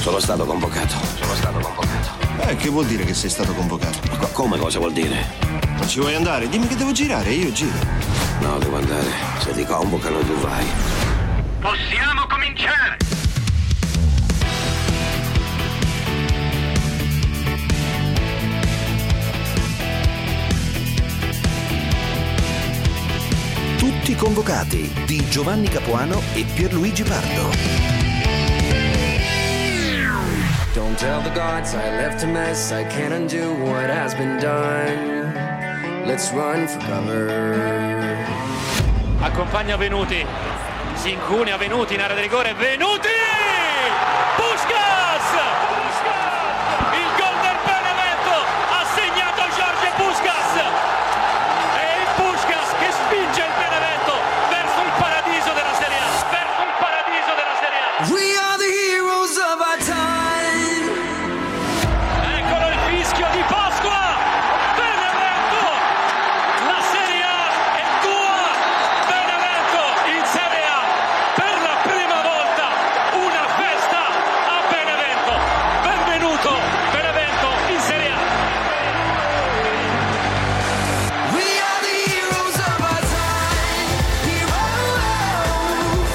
Sono stato convocato. Che vuol dire che sei stato convocato? Come cosa vuol dire? Non ci vuoi andare? Dimmi che devo girare, io giro. No, devo andare. Se ti convocano tu vai. Possiamo cominciare! Tutti convocati di Giovanni Capuano e Pierluigi Pardo. Don't tell the gods I left a mess, I can't undo what has been done. Let's run for cover. Accompagna Venuti, si incunia Venuti in area di rigore, Venuti! Puskás! Il gol del Benevento ha segnato Jorge Puskás! È il Puskás che spinge il Benevento verso il paradiso della Serie A! Verso il paradiso della Serie A! We are the heroes of our time. Eccolo il fischio di Pasqua! Benevento! La Serie A è tua! Benevento in Serie A! Per la prima volta una festa a Benevento! Benvenuto Benevento in Serie A! We are the heroes of our time. Heroes.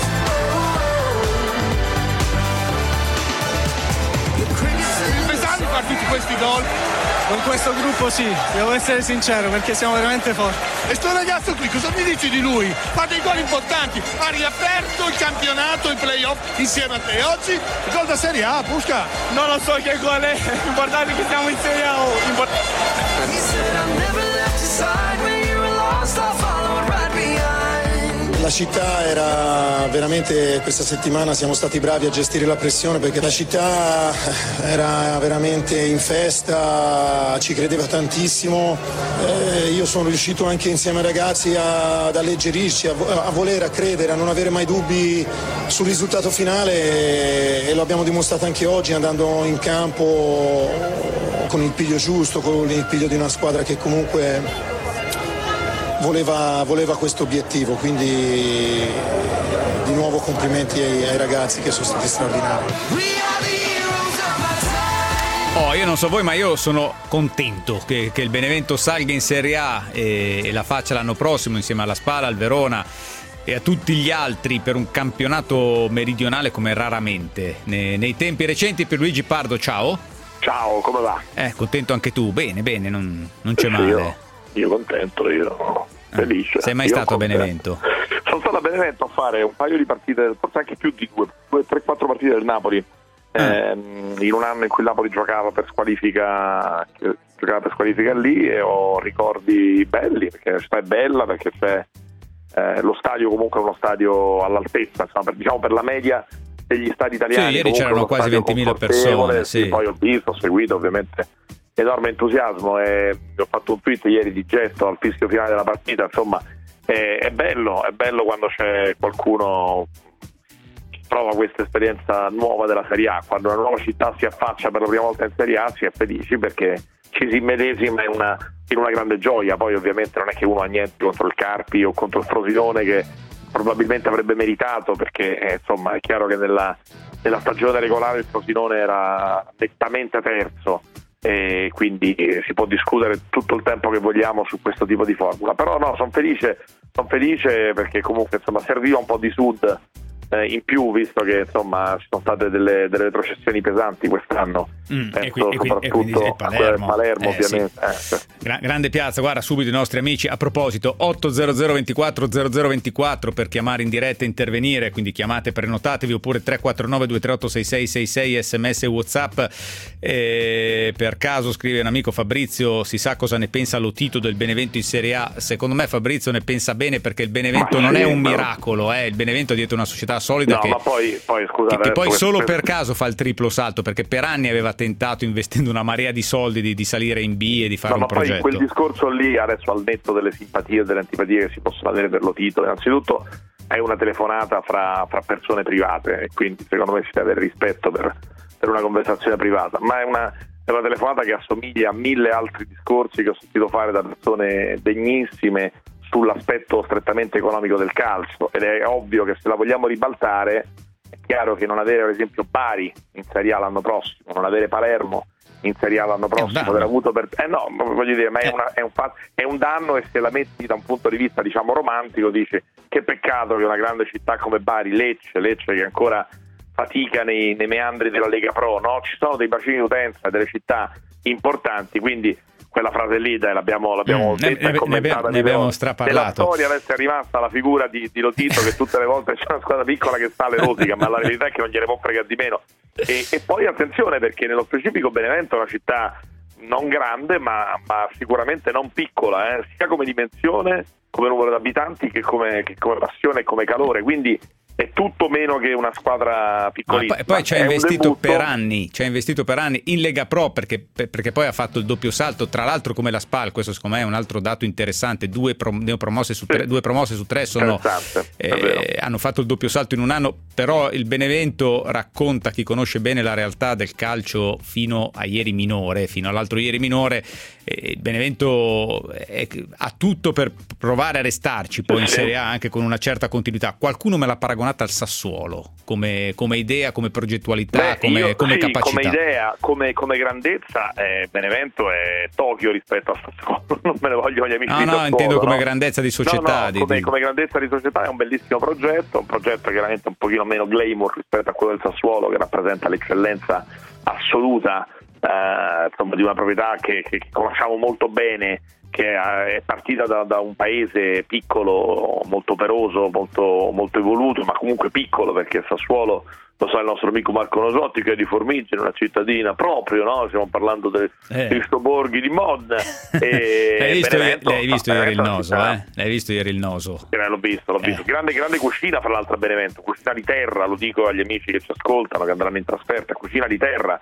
Pesante fare tutti questi gol. Con questo gruppo sì, devo essere sincero perché siamo veramente forti. E sto ragazzo qui, cosa mi dici di lui? Fa dei gol importanti, ha riaperto il campionato, i playoff insieme a te. Oggi il gol da Serie A, Puskás. Non lo so che gol è, importante che siamo in Serie A. He said I never left your side when you were lost. I followed right behind. La città era veramente, questa settimana siamo stati bravi a gestire la pressione perché la città era veramente in festa, ci credeva tantissimo, io sono riuscito anche insieme ai ragazzi ad alleggerirci, a volere, a credere, a non avere mai dubbi sul risultato finale e lo abbiamo dimostrato anche oggi andando in campo con il piglio giusto, con il piglio di una squadra che comunque voleva questo obiettivo, quindi di nuovo complimenti ai ragazzi che sono stati straordinari. Io non so voi, ma io sono contento che il Benevento salga in Serie A e la faccia l'anno prossimo insieme alla Spal, al Verona e a tutti gli altri per un campionato meridionale come raramente nei tempi recenti. Pierluigi Pardo, ciao. Ciao, come va? Contento anche tu? Bene, non c'è male. Io contento, io felice. Sei mai stato a Benevento? Sono stato a Benevento a fare un paio di partite, forse anche più di 2, 3, 4 partite del Napoli, in un anno in cui il Napoli giocava per squalifica lì, e ho ricordi belli perché la città è bella, perché c'è lo stadio comunque è uno stadio all'altezza, insomma, per la media degli stadi italiani. Sì, ieri c'erano quasi 20.000 persone. Sì. Poi ho visto, ho seguito ovviamente. Enorme entusiasmo e ho fatto un tweet ieri di gesto al fischio finale della partita. Insomma, è bello quando c'è qualcuno che prova questa esperienza nuova della Serie A. Quando una nuova città si affaccia per la prima volta in Serie A si è felici perché ci si immedesima in una grande gioia. Poi ovviamente non è che uno ha niente contro il Carpi o contro il Frosinone, che probabilmente avrebbe meritato, perché insomma è chiaro che nella stagione regolare il Frosinone era nettamente terzo. E quindi si può discutere tutto il tempo che vogliamo su questo tipo di formula, però no, sono felice perché comunque insomma serviva un po' di sud in più, visto che insomma ci sono state delle retrocessioni pesanti quest'anno, e quindi Palermo ovviamente. Sì. Grande piazza. Guarda subito i nostri amici, a proposito, 800 24 0024 per chiamare in diretta e intervenire, quindi chiamate, prenotatevi, oppure 349 238 6666 sms e WhatsApp. Per caso, scrive un amico, Fabrizio, si sa cosa ne pensa Lotito del Benevento in Serie A? Secondo me Fabrizio ne pensa bene, perché il Benevento non è un miracolo, il Benevento è dietro una società solida, ma poi scusa, che poi solo per caso fa il triplo salto, perché per anni aveva tentato, investendo una marea di soldi, di salire in B e di fare un progetto. Poi quel discorso lì, adesso al netto delle simpatie e delle antipatie che si possono avere per Lotito, innanzitutto è una telefonata fra persone private, e quindi secondo me si deve avere rispetto per una conversazione privata, ma è una telefonata che assomiglia a 1000 altri discorsi che ho sentito fare da persone degnissime sull'aspetto strettamente economico del calcio, ed è ovvio che se la vogliamo ribaltare È chiaro che non avere, per esempio, Bari in Serie A l'anno prossimo, non avere Palermo in Serie A l'anno prossimo, aver avuto no, voglio dire, ma è un danno, e se la metti da un punto di vista, diciamo, romantico, dici che peccato che una grande città come Bari, Lecce che ancora fatica nei meandri della Lega Pro, no? Ci sono dei bacini d'utenza, delle città importanti, quindi quella frase lì l'abbiamo detta e commentata. Ne abbiamo straparlato. Nella storia adesso è rimasta la figura di Lotito che tutte le volte c'è una squadra piccola che sale rosica, ma la verità è che non gliene può fregare di meno. E poi attenzione, perché nello specifico Benevento è una città non grande ma sicuramente non piccola, sia come dimensione, come numero di abitanti, che come passione e come calore, quindi è tutto meno che una squadra piccolissima. Poi ci ha investito per anni in Lega Pro, perché poi ha fatto il doppio salto, tra l'altro come la SPAL. Questo secondo me è un altro dato interessante. Due promosse su tre sono hanno fatto il doppio salto in un anno. Però il Benevento, racconta chi conosce bene la realtà del calcio fino all'altro ieri minore, il Benevento ha tutto per provare a restarci poi in Serie A anche con una certa continuità. Qualcuno me l'ha paragonata al Sassuolo come idea, come progettualità, come capacità. Come idea, come grandezza, Benevento è Tokyo rispetto a Sassuolo. Non me ne voglio gli amici di Sassuolo. Intendo come grandezza di società. Come grandezza di società è un bellissimo progetto, chiaramente un pochino meno glamour rispetto a quello del Sassuolo, che rappresenta l'eccellenza assoluta di una proprietà che conosciamo molto bene, che è partita da un paese piccolo, molto operoso, molto evoluto, ma comunque piccolo, perché Sassuolo, lo sa il nostro amico Marco Nosotti, che è di Formigine, una cittadina proprio, no? Stiamo parlando dei Cristoborghi di Modena. L'hai visto ieri il Noso? L'hai visto ieri il Noso? L'ho visto. Grande cucina, fra l'altro, a Benevento, cucina di terra, lo dico agli amici che ci ascoltano, che andranno in trasferta, cucina di terra,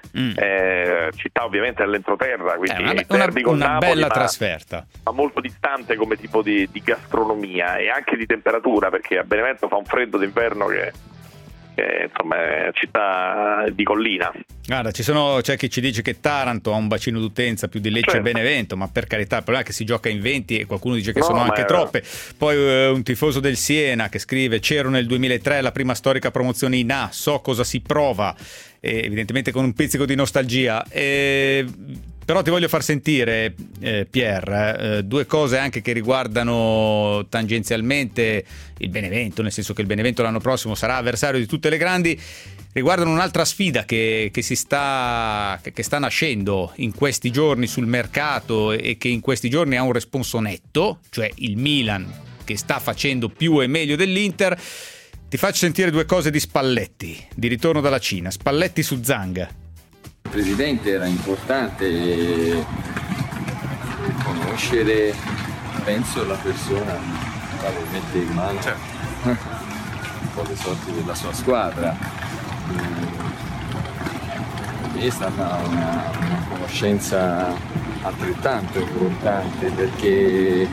città ovviamente all'entroterra, quindi una bella trasferta, ma molto distante come tipo di gastronomia e anche di temperatura, perché a Benevento fa un freddo d'inverno che insomma è città di collina. Guarda, c'è chi ci dice che Taranto ha un bacino d'utenza più di Lecce e Benevento, ma per carità, il problema è che si gioca in 20 e qualcuno dice che sono anche troppe. Poi un tifoso del Siena che scrive: c'ero nel 2003 la prima storica promozione in A, so cosa si prova, evidentemente con un pizzico di nostalgia. Però ti voglio far sentire, Pier, due cose anche che riguardano tangenzialmente il Benevento, nel senso che il Benevento l'anno prossimo sarà avversario di tutte le grandi, riguardano un'altra sfida che sta nascendo in questi giorni sul mercato e che in questi giorni ha un responso netto, cioè il Milan, che sta facendo più e meglio dell'Inter. Ti faccio sentire due cose di Spalletti, di ritorno dalla Cina. Spalletti su Zhang. Il presidente era importante conoscere, penso, la persona che mette in mano un po' le sorti della sua squadra. È stata una conoscenza altrettanto importante, perché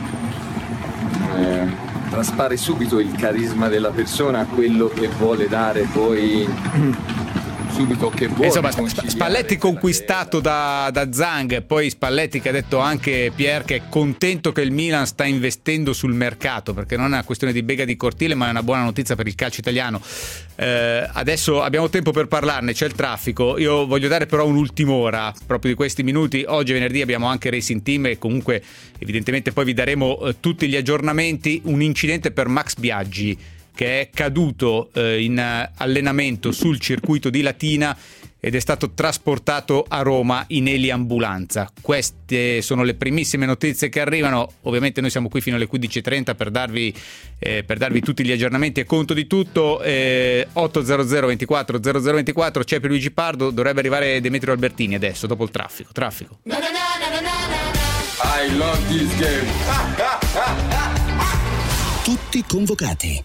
traspare subito il carisma della persona, quello che vuole dare poi subito, che vuole. Insomma, Spalletti conquistato da Zhang, poi Spalletti che ha detto anche, Pier, che è contento che il Milan sta investendo sul mercato, perché non è una questione di bega di cortile, ma è una buona notizia per il calcio italiano. Adesso abbiamo tempo per parlarne, c'è il traffico. Io voglio dare però un'ultima ora proprio di questi minuti. Oggi venerdì abbiamo anche Racing Team e comunque evidentemente poi vi daremo tutti gli aggiornamenti. Un incidente per Max Biaggi, che è caduto in allenamento sul circuito di Latina ed è stato trasportato a Roma in eliambulanza. Queste sono le primissime notizie che arrivano. Ovviamente noi siamo qui fino alle 15:30 per darvi tutti gli aggiornamenti e conto di tutto. 800 24 0024, c'è Pierluigi Pardo, dovrebbe arrivare Demetrio Albertini adesso dopo il traffico. I love this game. Tutti convocati.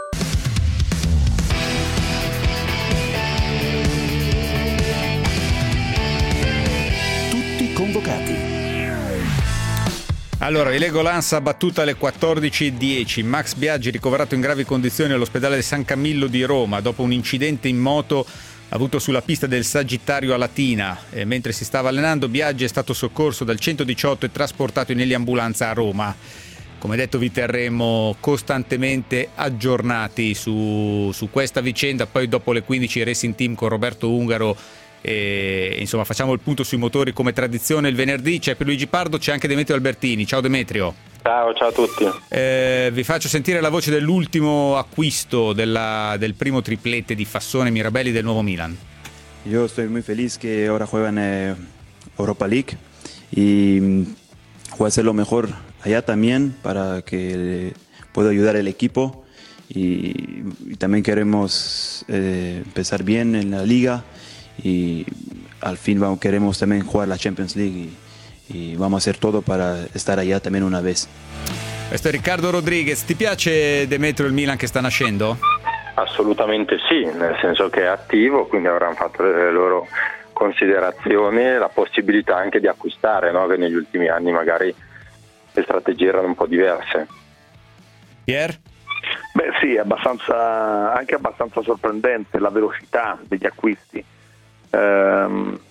Convocati. Allora, vi leggo l'ANSA battuta alle 14:10. Max Biaggi ricoverato in gravi condizioni all'ospedale di San Camillo di Roma dopo un incidente in moto avuto sulla pista del Sagittario a Latina. Mentre si stava allenando, Biaggi è stato soccorso dal 118 e trasportato in eliambulanza a Roma. come detto vi terremo costantemente aggiornati su questa vicenda. Poi dopo le 15 Racing Team con Roberto Ungaro, e insomma facciamo il punto sui motori come tradizione il venerdì. C'è Pierluigi Pardo, c'è anche Demetrio Albertini. Ciao Demetrio. Ciao a tutti. Vi faccio sentire la voce dell'ultimo acquisto del primo triplete di Fassone Mirabelli del nuovo Milan. Yo estoy muy feliz que ahora juegan Europa League y voy a hacer lo mejor allá también para que pueda ayudar al equipo y también queremos empezar bien en la liga y al fin queremos también jugar la Champions League y vamos a hacer todo para estar allá también una vez. Questo è Riccardo Rodriguez. Ti piace, Demetrio, il Milan che sta nascendo? Assolutamente sì, nel senso che è attivo, quindi avranno fatto le loro considerazioni, la possibilità anche di acquistare, no? Che negli ultimi anni magari le strategie erano un po' diverse. Pier? Beh sì, è anche abbastanza sorprendente la velocità degli acquisti. La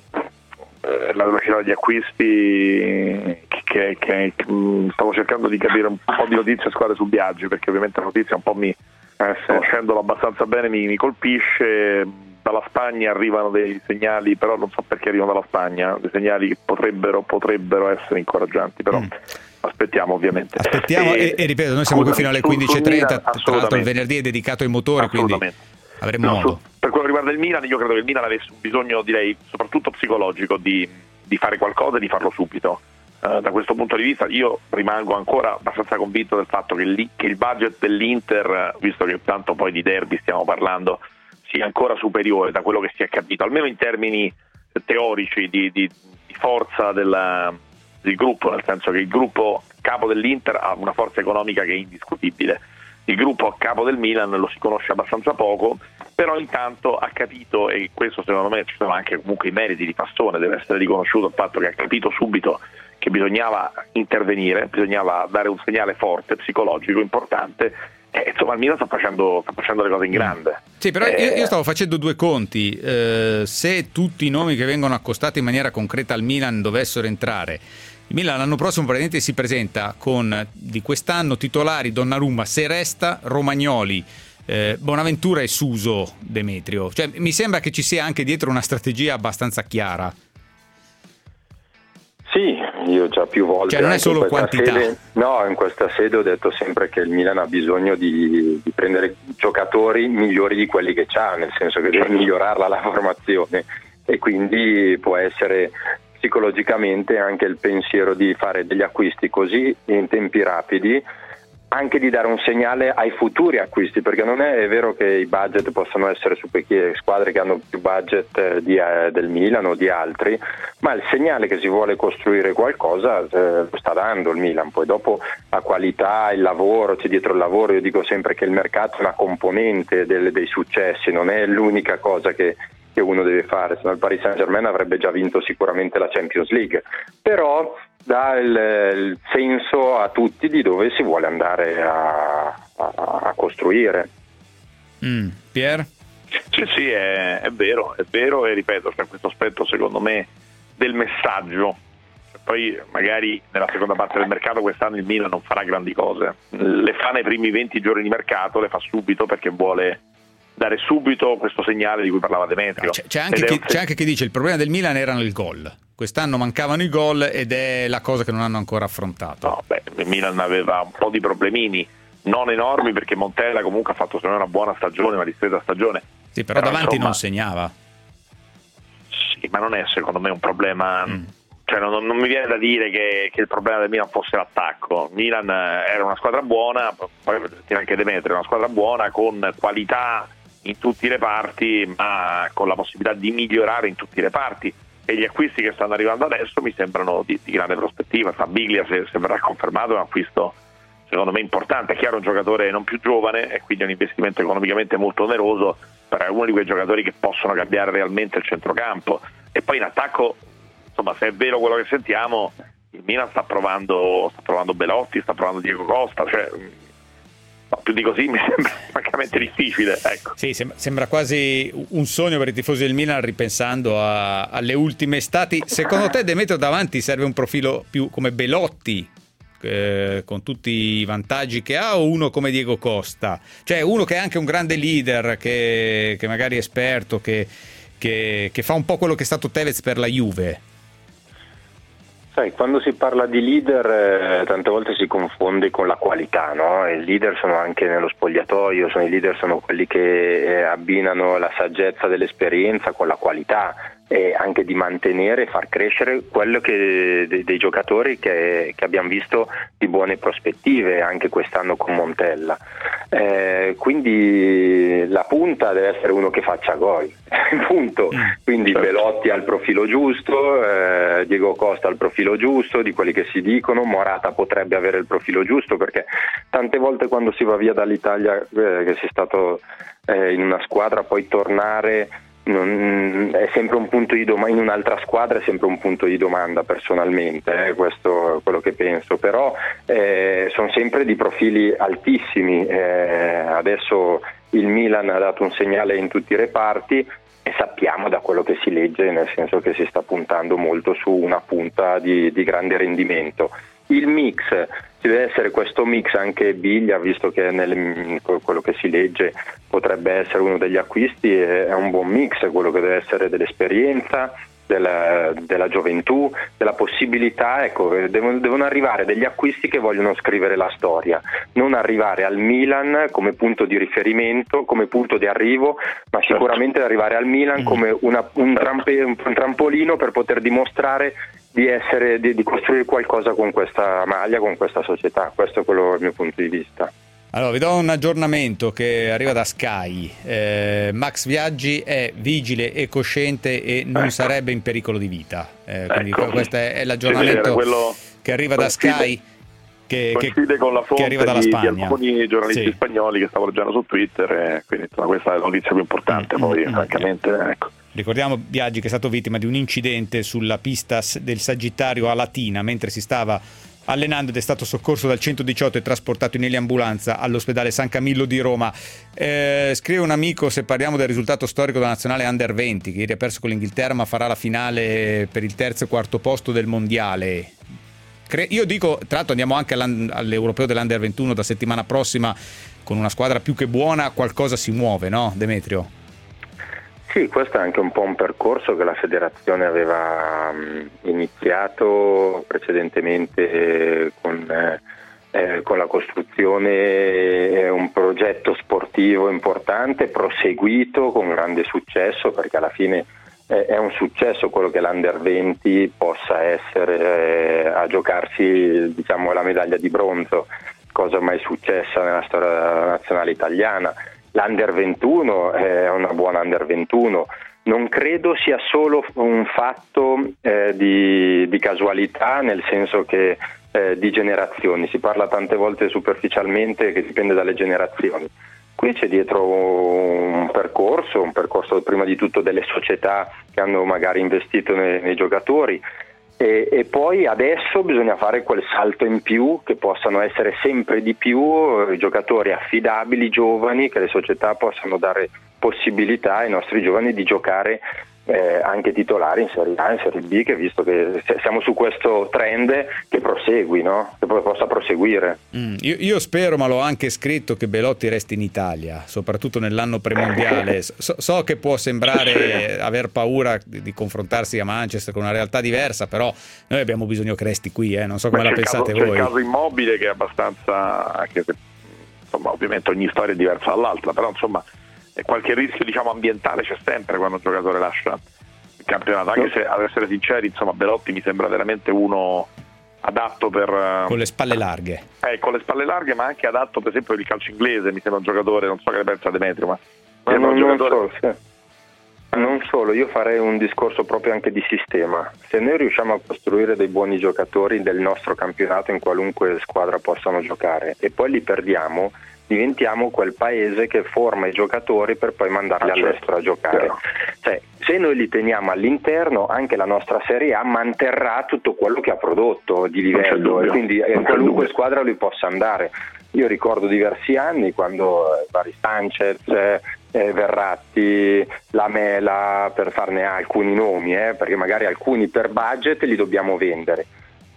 velocità degli acquisti che stavo cercando di capire un po' di notizie a squadre su Biaggi, perché ovviamente la notizia un po' conoscendolo abbastanza bene mi colpisce. Dalla Spagna arrivano dei segnali, però non so perché arrivano dalla Spagna, dei segnali che potrebbero essere incoraggianti, però aspettiamo ovviamente. E ripeto, noi siamo qui fino alle 15:30, tra l'altro il venerdì è dedicato ai motori, quindi avremo modo. Per quello che riguarda il Milan, io credo che il Milan avesse un bisogno, direi, soprattutto psicologico, di fare qualcosa e di farlo subito. Da questo punto di vista io rimango ancora abbastanza convinto del fatto che il budget dell'Inter, visto che tanto poi di derby stiamo parlando, sia ancora superiore da quello che si è capito, almeno in termini teorici di forza del gruppo, nel senso che il gruppo capo dell'Inter ha una forza economica che è indiscutibile. Il gruppo a capo del Milan lo si conosce abbastanza poco, però intanto ha capito, e questo secondo me ci sono anche comunque i meriti di Fassone, deve essere riconosciuto il fatto che ha capito subito che bisognava intervenire, bisognava dare un segnale forte, psicologico, importante. Insomma il Milan sta facendo le cose in grande. Sì, però io stavo facendo due conti. Se tutti i nomi che vengono accostati in maniera concreta al Milan dovessero entrare, il Milan l'anno prossimo praticamente si presenta con di quest'anno titolari Donnarumma, se resta Romagnoli, Bonaventura e Suso, Demetrio. Cioè mi sembra che ci sia anche dietro una strategia abbastanza chiara. Sì, io già più volte, cioè non è solo quantità. In questa sede ho detto sempre che il Milan ha bisogno di prendere giocatori migliori di quelli che c'ha, nel senso che deve migliorarla la formazione, e quindi può essere psicologicamente anche il pensiero di fare degli acquisti così in tempi rapidi, anche di dare un segnale ai futuri acquisti, perché non è vero che i budget possono essere su squadre che hanno più budget del Milan o di altri, ma il segnale che si vuole costruire qualcosa lo sta dando il Milan. Poi dopo la qualità, il lavoro, c'è dietro il lavoro. Io dico sempre che il mercato è una componente dei successi, non è l'unica cosa che uno deve fare, se no il Paris Saint-Germain avrebbe già vinto sicuramente la Champions League, però dà il senso a tutti di dove si vuole andare a costruire. Pier? Sì, è vero, e ripeto, c'è questo aspetto secondo me del messaggio. Poi magari nella seconda parte del mercato quest'anno il Milan non farà grandi cose, le fa nei primi 20 giorni di mercato, le fa subito perché vuole dare subito questo segnale di cui parlava Demetrio. C'è anche chi dice il problema del Milan erano il gol. Quest'anno mancavano i gol ed è la cosa che non hanno ancora affrontato. Il Milan aveva un po' di problemini, non enormi, perché Montella comunque ha fatto secondo me una buona stagione, una discreta stagione. Sì, però davanti insomma, non segnava. Sì, ma non è secondo me un problema. Cioè non mi viene da dire che il problema del Milan fosse l'attacco. Milan era una squadra buona, poi anche Demetrio, una squadra buona con qualità in tutti i reparti, ma con la possibilità di migliorare in tutti i reparti, e gli acquisti che stanno arrivando adesso mi sembrano di grande prospettiva. Fabiglia, se verrà confermato, è un acquisto secondo me importante. È chiaro, un giocatore non più giovane e quindi un investimento economicamente molto oneroso, però è uno di quei giocatori che possono cambiare realmente il centrocampo. E poi in attacco, insomma, se è vero quello che sentiamo, il Milan sta provando Belotti, sta provando Diego Costa, cioè più di così mi sembra francamente difficile, ecco. Sì, sembra quasi un sogno per i tifosi del Milan, ripensando alle ultime estati. Secondo te, Demetrio, davanti serve un profilo più come Belotti, con tutti i vantaggi che ha, o uno come Diego Costa? Cioè uno che è anche un grande leader, che magari è esperto, che fa un po' quello che è stato Tevez per la Juve. Sai, quando si parla di leader tante volte si confonde con la qualità, no? I leader sono anche nello spogliatoio, i leader sono quelli che abbinano la saggezza dell'esperienza con la qualità, e anche di mantenere e far crescere quello dei giocatori che abbiamo visto di buone prospettive anche quest'anno con Montella. Quindi la punta deve essere uno che faccia gol, punto. Quindi Belotti ha il profilo giusto, Diego Costa ha il profilo giusto, di quelli che si dicono. Morata potrebbe avere il profilo giusto, perché tante volte quando si va via dall'Italia, che si è stato in una squadra, poi tornare è sempre un punto di domanda, in un'altra squadra è sempre un punto di domanda personalmente, questo è quello che penso, però sono sempre di profili altissimi. Adesso il Milan ha dato un segnale in tutti i reparti e sappiamo da quello che si legge, nel senso che si sta puntando molto su una punta di grande rendimento. Il mix, ci deve essere questo mix, anche Biglia, visto che quello che si legge potrebbe essere uno degli acquisti, è un buon mix, quello che deve essere dell'esperienza, della gioventù, della possibilità, ecco, devono arrivare degli acquisti che vogliono scrivere la storia, non arrivare al Milan come punto di riferimento, come punto di arrivo, ma sicuramente arrivare al Milan come un trampolino per poter dimostrare di costruire qualcosa con questa maglia, con questa società. Questo è quello il mio punto di vista. Allora, vi do un aggiornamento che arriva da Sky. Max Biaggi è vigile e cosciente e non sarebbe in pericolo di vita. Quindi questo è l'aggiornamento che arriva da Sky. Coincide con la fonte che arriva dalla Spagna. Di alcuni giornalisti spagnoli che stavano leggendo su Twitter, quindi questa è la notizia più importante. Poi francamente, ecco. Ricordiamo Biaggi che è stato vittima di un incidente sulla pista del Sagittario a Latina mentre si stava allenando ed è stato soccorso dal 118 e trasportato in eliambulanza all'ospedale San Camillo di Roma. Scrive un amico, se parliamo del risultato storico della nazionale Under 20, che ieri ha perso con l'Inghilterra ma farà la finale per il terzo e quarto posto del mondiale. Io dico, tra l'altro andiamo anche all'Europeo dell'Under 21 da settimana prossima con una squadra più che buona, qualcosa si muove, no Demetrio? Sì, questo è anche un po' un percorso che la federazione aveva iniziato precedentemente con la costruzione, un progetto sportivo importante, proseguito con grande successo, perché alla fine è un successo quello che l'Under 20 possa essere a giocarsi, diciamo, la medaglia di bronzo, cosa mai successa nella storia nazionale italiana. L'Under 21 è una buona Under 21, non credo sia solo un fatto di casualità, nel senso che di generazioni, si parla tante volte superficialmente che dipende dalle generazioni. Qui c'è dietro un percorso prima di tutto delle società che hanno magari investito nei giocatori, e poi adesso bisogna fare quel salto in più, che possano essere sempre di più giocatori affidabili, giovani, che le società possano dare possibilità ai nostri giovani di giocare anche titolari in Serie A, in Serie B, che visto che siamo su questo trend che prosegui, no? Che possa proseguire. Io spero, ma l'ho anche scritto, che Belotti resti in Italia, soprattutto nell'anno premondiale. So che può sembrare aver paura di confrontarsi a Manchester con una realtà diversa, però noi abbiamo bisogno che resti qui, non so come la pensate voi. C'è il caso Immobile che è abbastanza, anche se insomma ovviamente ogni storia è diversa dall'altra, però insomma qualche rischio, diciamo, ambientale c'è sempre quando un giocatore lascia il campionato, anche se, ad essere sinceri, insomma, Belotti mi sembra veramente uno adatto per con le spalle larghe, con le spalle larghe, ma anche adatto per esempio per il calcio inglese. Mi sembra un giocatore, non so che ne pensa Demetrio, ma non solo, io farei un discorso proprio anche di sistema. Se noi riusciamo a costruire dei buoni giocatori del nostro campionato in qualunque squadra possano giocare e poi li perdiamo, diventiamo quel paese che forma i giocatori per poi mandarli all'estero a giocare. Cioè, se noi li teniamo all'interno, anche la nostra Serie A manterrà tutto quello che ha prodotto di livello, e quindi qualunque squadra lui possa andare. Io ricordo diversi anni quando vari Sanchez, Verratti, Lamela, per farne alcuni nomi, perché magari alcuni per budget li dobbiamo vendere.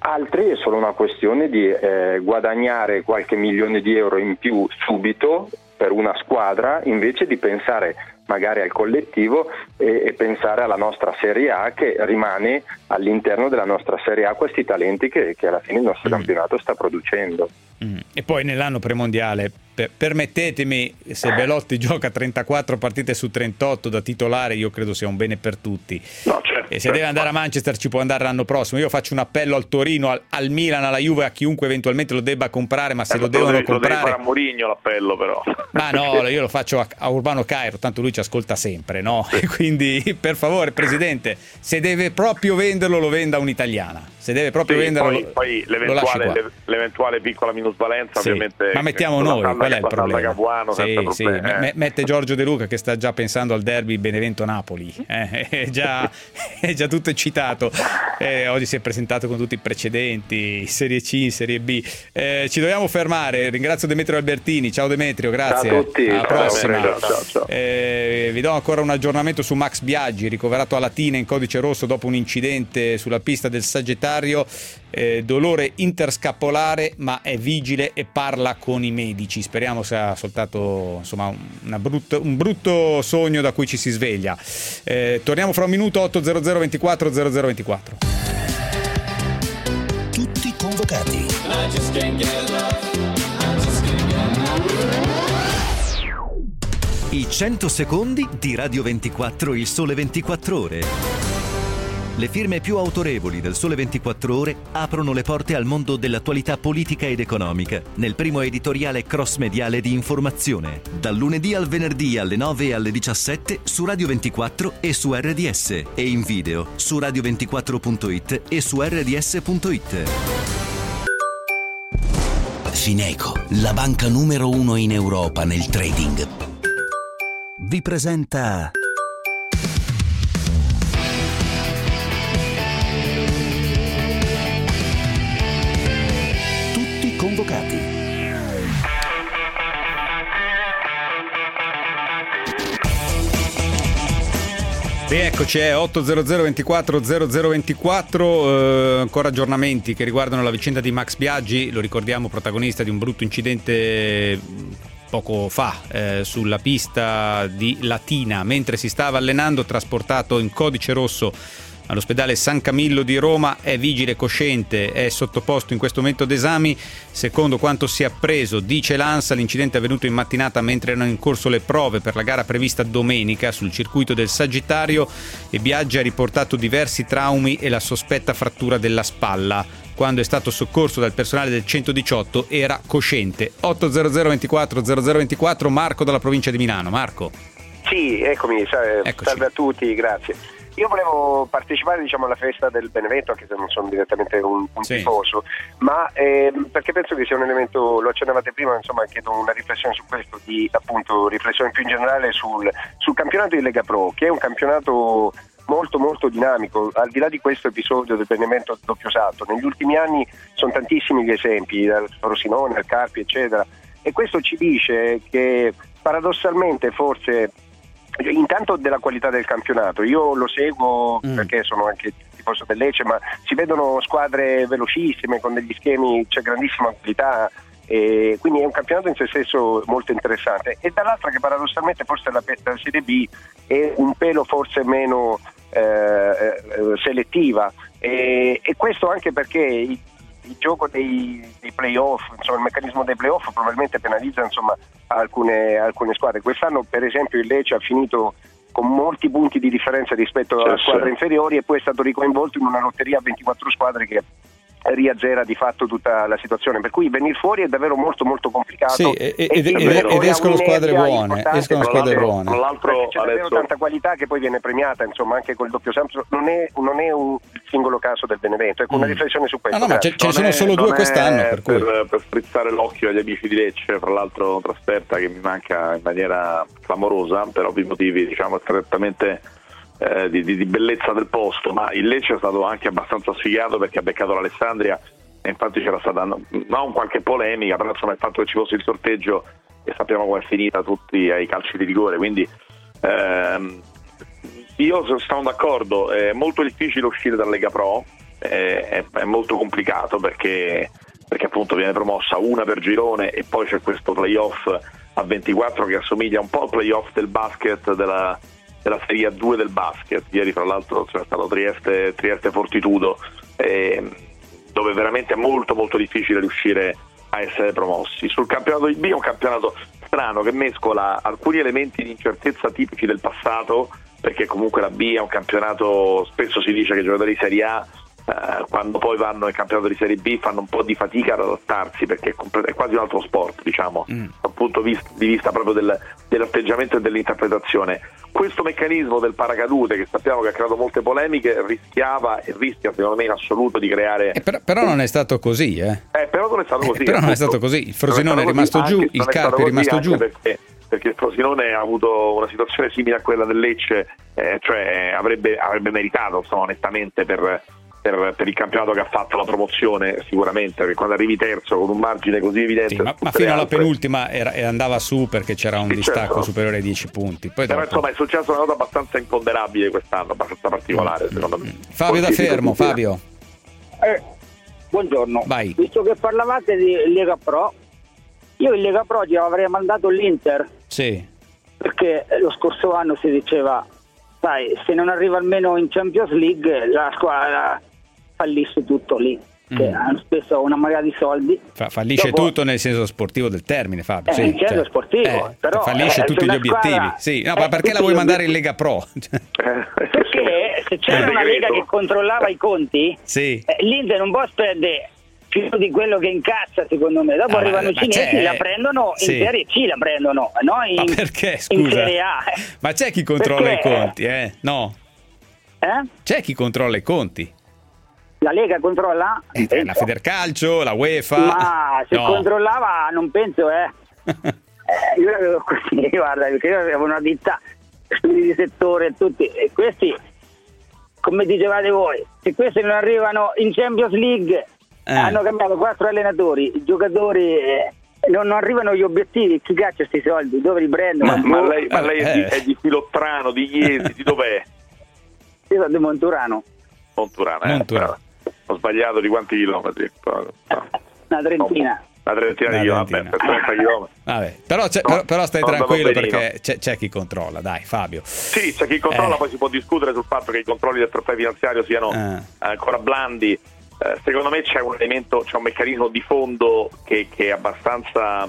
Altri è solo una questione di guadagnare qualche milione di euro in più subito per una squadra, invece di pensare magari al collettivo e pensare alla nostra Serie A, che rimane all'interno della nostra Serie A questi talenti che alla fine il nostro campionato sta producendo. E poi nell'anno premondiale, permettetemi, se Belotti gioca 34 partite su 38 da titolare, io credo sia un bene per tutti. No, certo, e se deve andare a Manchester ci può andare l'anno prossimo. Io faccio un appello al Torino, al Milan, alla Juve, a chiunque eventualmente lo debba comprare, ma se lo devono comprare... Lo devi fare a Mourinho l'appello, però. Ma no, io lo faccio a Urbano Cairo, tanto lui ci ascolta sempre, no? E quindi, per favore, Presidente, se deve proprio venderlo, lo venda un'italiana. Se deve proprio venderlo, poi lo lasci qua. l'eventuale piccola minusvalenza, ovviamente. Ma mettiamo noi, qual è il problema? Capuano, mette Giorgio De Luca che sta già pensando al derby Benevento-Napoli, è già tutto eccitato. Oggi si è presentato con tutti i precedenti, Serie C, Serie B. Ci dobbiamo fermare. Ringrazio Demetrio Albertini. Ciao Demetrio, grazie. Ciao a tutti. Alla prossima. Ciao. Vi do ancora un aggiornamento su Max Biaggi, ricoverato a Latina in codice rosso dopo un incidente sulla pista del Sagittario. Dolore interscapolare, ma è vigile e parla con i medici. Speriamo sia soltanto un brutto sogno da cui ci si sveglia. Torniamo fra un minuto. 800 24 0024. Tutti convocati. I 100 secondi di Radio 24, il Sole 24 Ore. Le firme più autorevoli del Sole 24 Ore aprono le porte al mondo dell'attualità politica ed economica nel primo editoriale cross-mediale di informazione, dal lunedì al venerdì alle 9 e alle 17 su Radio 24 e su RDS, e in video su radio24.it e su rds.it. Fineco, la banca numero 1 in Europa nel trading, vi presenta... Convocati. Eccoci, 800 24 0024. Ancora aggiornamenti che riguardano la vicenda di Max Biaggi. Lo ricordiamo, protagonista di un brutto incidente poco fa sulla pista di Latina, mentre si stava allenando, trasportato in codice rosso all'ospedale San Camillo di Roma. È vigile, cosciente, è sottoposto in questo momento ad esami. Secondo quanto si è appreso, dice l'ANSA, l'incidente è avvenuto in mattinata mentre erano in corso le prove per la gara prevista domenica sul circuito del Sagittario, e Biaggi ha riportato diversi traumi e la sospetta frattura della spalla. Quando è stato soccorso dal personale del 118 era cosciente. 800 24 0024. Marco dalla provincia di Milano. Marco. Sì, eccomi, salve a tutti, grazie. Io volevo partecipare alla festa del Benevento, anche se non sono direttamente un tifoso, ma perché penso che sia un elemento, lo accennavate prima, chiedo una riflessione su questo, di appunto riflessione più in generale sul campionato di Lega Pro, che è un campionato molto molto dinamico. Al di là di questo episodio del Benevento doppio salto, negli ultimi anni sono tantissimi gli esempi, dal Frosinone al Carpi eccetera, e questo ci dice che paradossalmente forse intanto della qualità del campionato, io lo seguo perché sono anche tifoso del Lecce, ma si vedono squadre velocissime con degli schemi, c'è grandissima qualità, e quindi è un campionato in se stesso molto interessante. E dall'altra che paradossalmente forse la Serie B è un pelo forse meno selettiva, e questo anche perché il gioco dei play-off, il meccanismo dei play-off probabilmente penalizza alcune squadre. Quest'anno per esempio il Lecce ha finito con molti punti di differenza rispetto alle squadre inferiori, e poi è stato ricoinvolto in una lotteria a 24 squadre che riazzera di fatto tutta la situazione, per cui venire fuori è davvero molto molto complicato. Sì, ed escono squadre buone, Tra l'altro c'è davvero tanta qualità che poi viene premiata, anche col doppio salto. Non è un singolo caso del Benevento, ecco, una riflessione su questo. Ma ce ne sono solo due quest'anno, per strizzare l'occhio agli amici di Lecce, fra l'altro trasferta che mi manca in maniera clamorosa per ovvi motivi, strettamente di bellezza del posto, ma il Lecce è stato anche abbastanza sfigato perché ha beccato l'Alessandria, e infatti c'era stata non qualche polemica, però il fatto che ci fosse il sorteggio, e sappiamo com'è finita tutti ai calci di rigore, quindi io sono d'accordo, è molto difficile uscire dalla Lega Pro, è molto complicato perché appunto viene promossa una per girone e poi c'è questo playoff a 24 che assomiglia un po' al playoff del basket della Serie A2 del basket. Ieri fra l'altro c'è stato Trieste Fortitudo, dove veramente è molto molto difficile riuscire a essere promossi. Sul campionato di B è un campionato strano che mescola alcuni elementi di incertezza tipici del passato, perché comunque la B è un campionato, spesso si dice che i giocatori di Serie A quando poi vanno nel campionato di Serie B fanno un po' di fatica ad adattarsi, perché è quasi un altro sport, diciamo, dal punto di vista proprio dell'atteggiamento e dell'interpretazione. Questo meccanismo del paracadute, che sappiamo che ha creato molte polemiche, rischiava e rischia secondo me in assoluto di creare però non è stato così però non è stato così, però non è stato così. Il Frosinone è rimasto giù, il Carpi è rimasto giù perché il Frosinone ha avuto una situazione simile a quella del Lecce, cioè avrebbe meritato, insomma, onestamente per il campionato che ha fatto la promozione, sicuramente, perché quando arrivi terzo con un margine così evidente, ma fino alla penultima andava su, perché c'era un distacco superiore ai 10 punti. Poi però dopo... insomma è successo una cosa abbastanza imponderabile quest'anno, abbastanza particolare secondo me. Fabio da Fermo. Fabio, buongiorno. Vai. Visto che parlavate di Lega Pro, io in Lega Pro ci avrei mandato l'Inter, sì, perché lo scorso anno si diceva, sai, se non arriva almeno in Champions League la squadra fallisce tutto lì, che hanno speso una marea di soldi. Fallisce tutto nel senso sportivo del termine, Fabio. Nel senso sportivo, però fallisce tutti gli obiettivi. Squadra, sì, no, ma perché la vuoi mandare in Lega Pro? Perché se c'era una Lega che controllava i conti, sì, l'Inter non può spendere più di quello che incassa, secono me. Dopo arrivano i cinesi, la prendono in Serie C, la prendono, no? Ma perché, scusa? In Serie A. Ma c'è chi controlla i conti, No? C'è chi controlla i conti. La Lega controlla? La Federcalcio, la UEFA. Ma se controllava non penso, io avevo così, guarda, perché io avevo una ditta, studi di settore e tutti, e questi, come dicevate voi, se questi non arrivano in Champions League, hanno cambiato 4 allenatori, i giocatori non arrivano gli obiettivi, chi caccia questi soldi, dove li prendono? Ma lei è di Filottrano, di Iesi, di dov'è? Io sono di Monturano. Monturano. Ho sbagliato di quanti chilometri? Una trentina. Una trentina di chilometri, per 30 chilometri. Vabbè, però stai tranquillo, perché c'è chi controlla, dai Fabio. Sì, c'è chi controlla, poi si può discutere sul fatto che i controlli del trofeo finanziario siano ancora blandi. Secondo me c'è un meccanismo di fondo che è abbastanza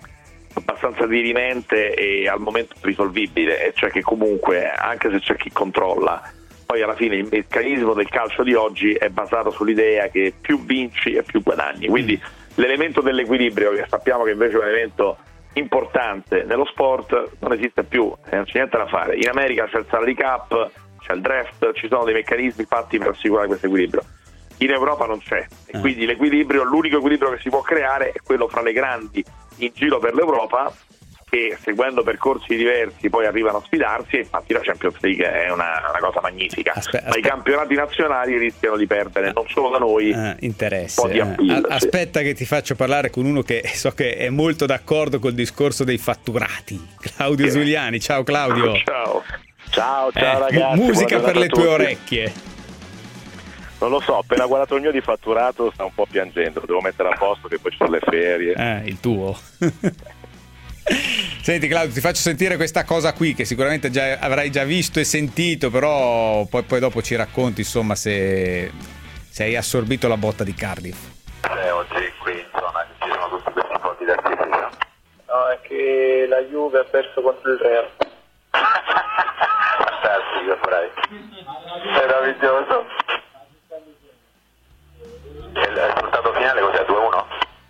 dirimente e al momento risolvibile, e cioè che comunque, anche se c'è chi controlla, poi alla fine il meccanismo del calcio di oggi è basato sull'idea che più vinci e più guadagni, quindi l'elemento dell'equilibrio, che sappiamo che invece è un elemento importante nello sport, non esiste più, non c'è niente da fare. In America c'è il salary cap, c'è il draft, ci sono dei meccanismi fatti per assicurare questo equilibrio. In Europa non c'è, e quindi l'unico equilibrio che si può creare è quello fra le grandi in giro per l'Europa, che seguendo percorsi diversi poi arrivano a sfidarsi, e infatti la Champions League è una cosa magnifica. Ma i campionati nazionali rischiano di perdere non solo da noi interesse. Un po' di appeal, aspetta che ti faccio parlare con uno che so che è molto d'accordo col discorso dei fatturati, Claudio Zuliani. Ciao Claudio. Ciao ragazzi. Musica per le tue orecchie. Non lo so, appena guardato il mio di fatturato sta un po' piangendo, lo devo mettere a posto che poi ci sono le ferie. Il tuo. Senti Claudio, ti faccio sentire questa cosa qui che sicuramente avrai già visto e sentito, però poi dopo ci racconti insomma se hai assorbito la botta di Cardiff. Oggi qui insomma ci sono tutti questi fuochi d'artificio. No, è che la Juve ha perso contro il Real. Fantastico, bravi. Meraviglioso. Il risultato finale cos'è? 2-1?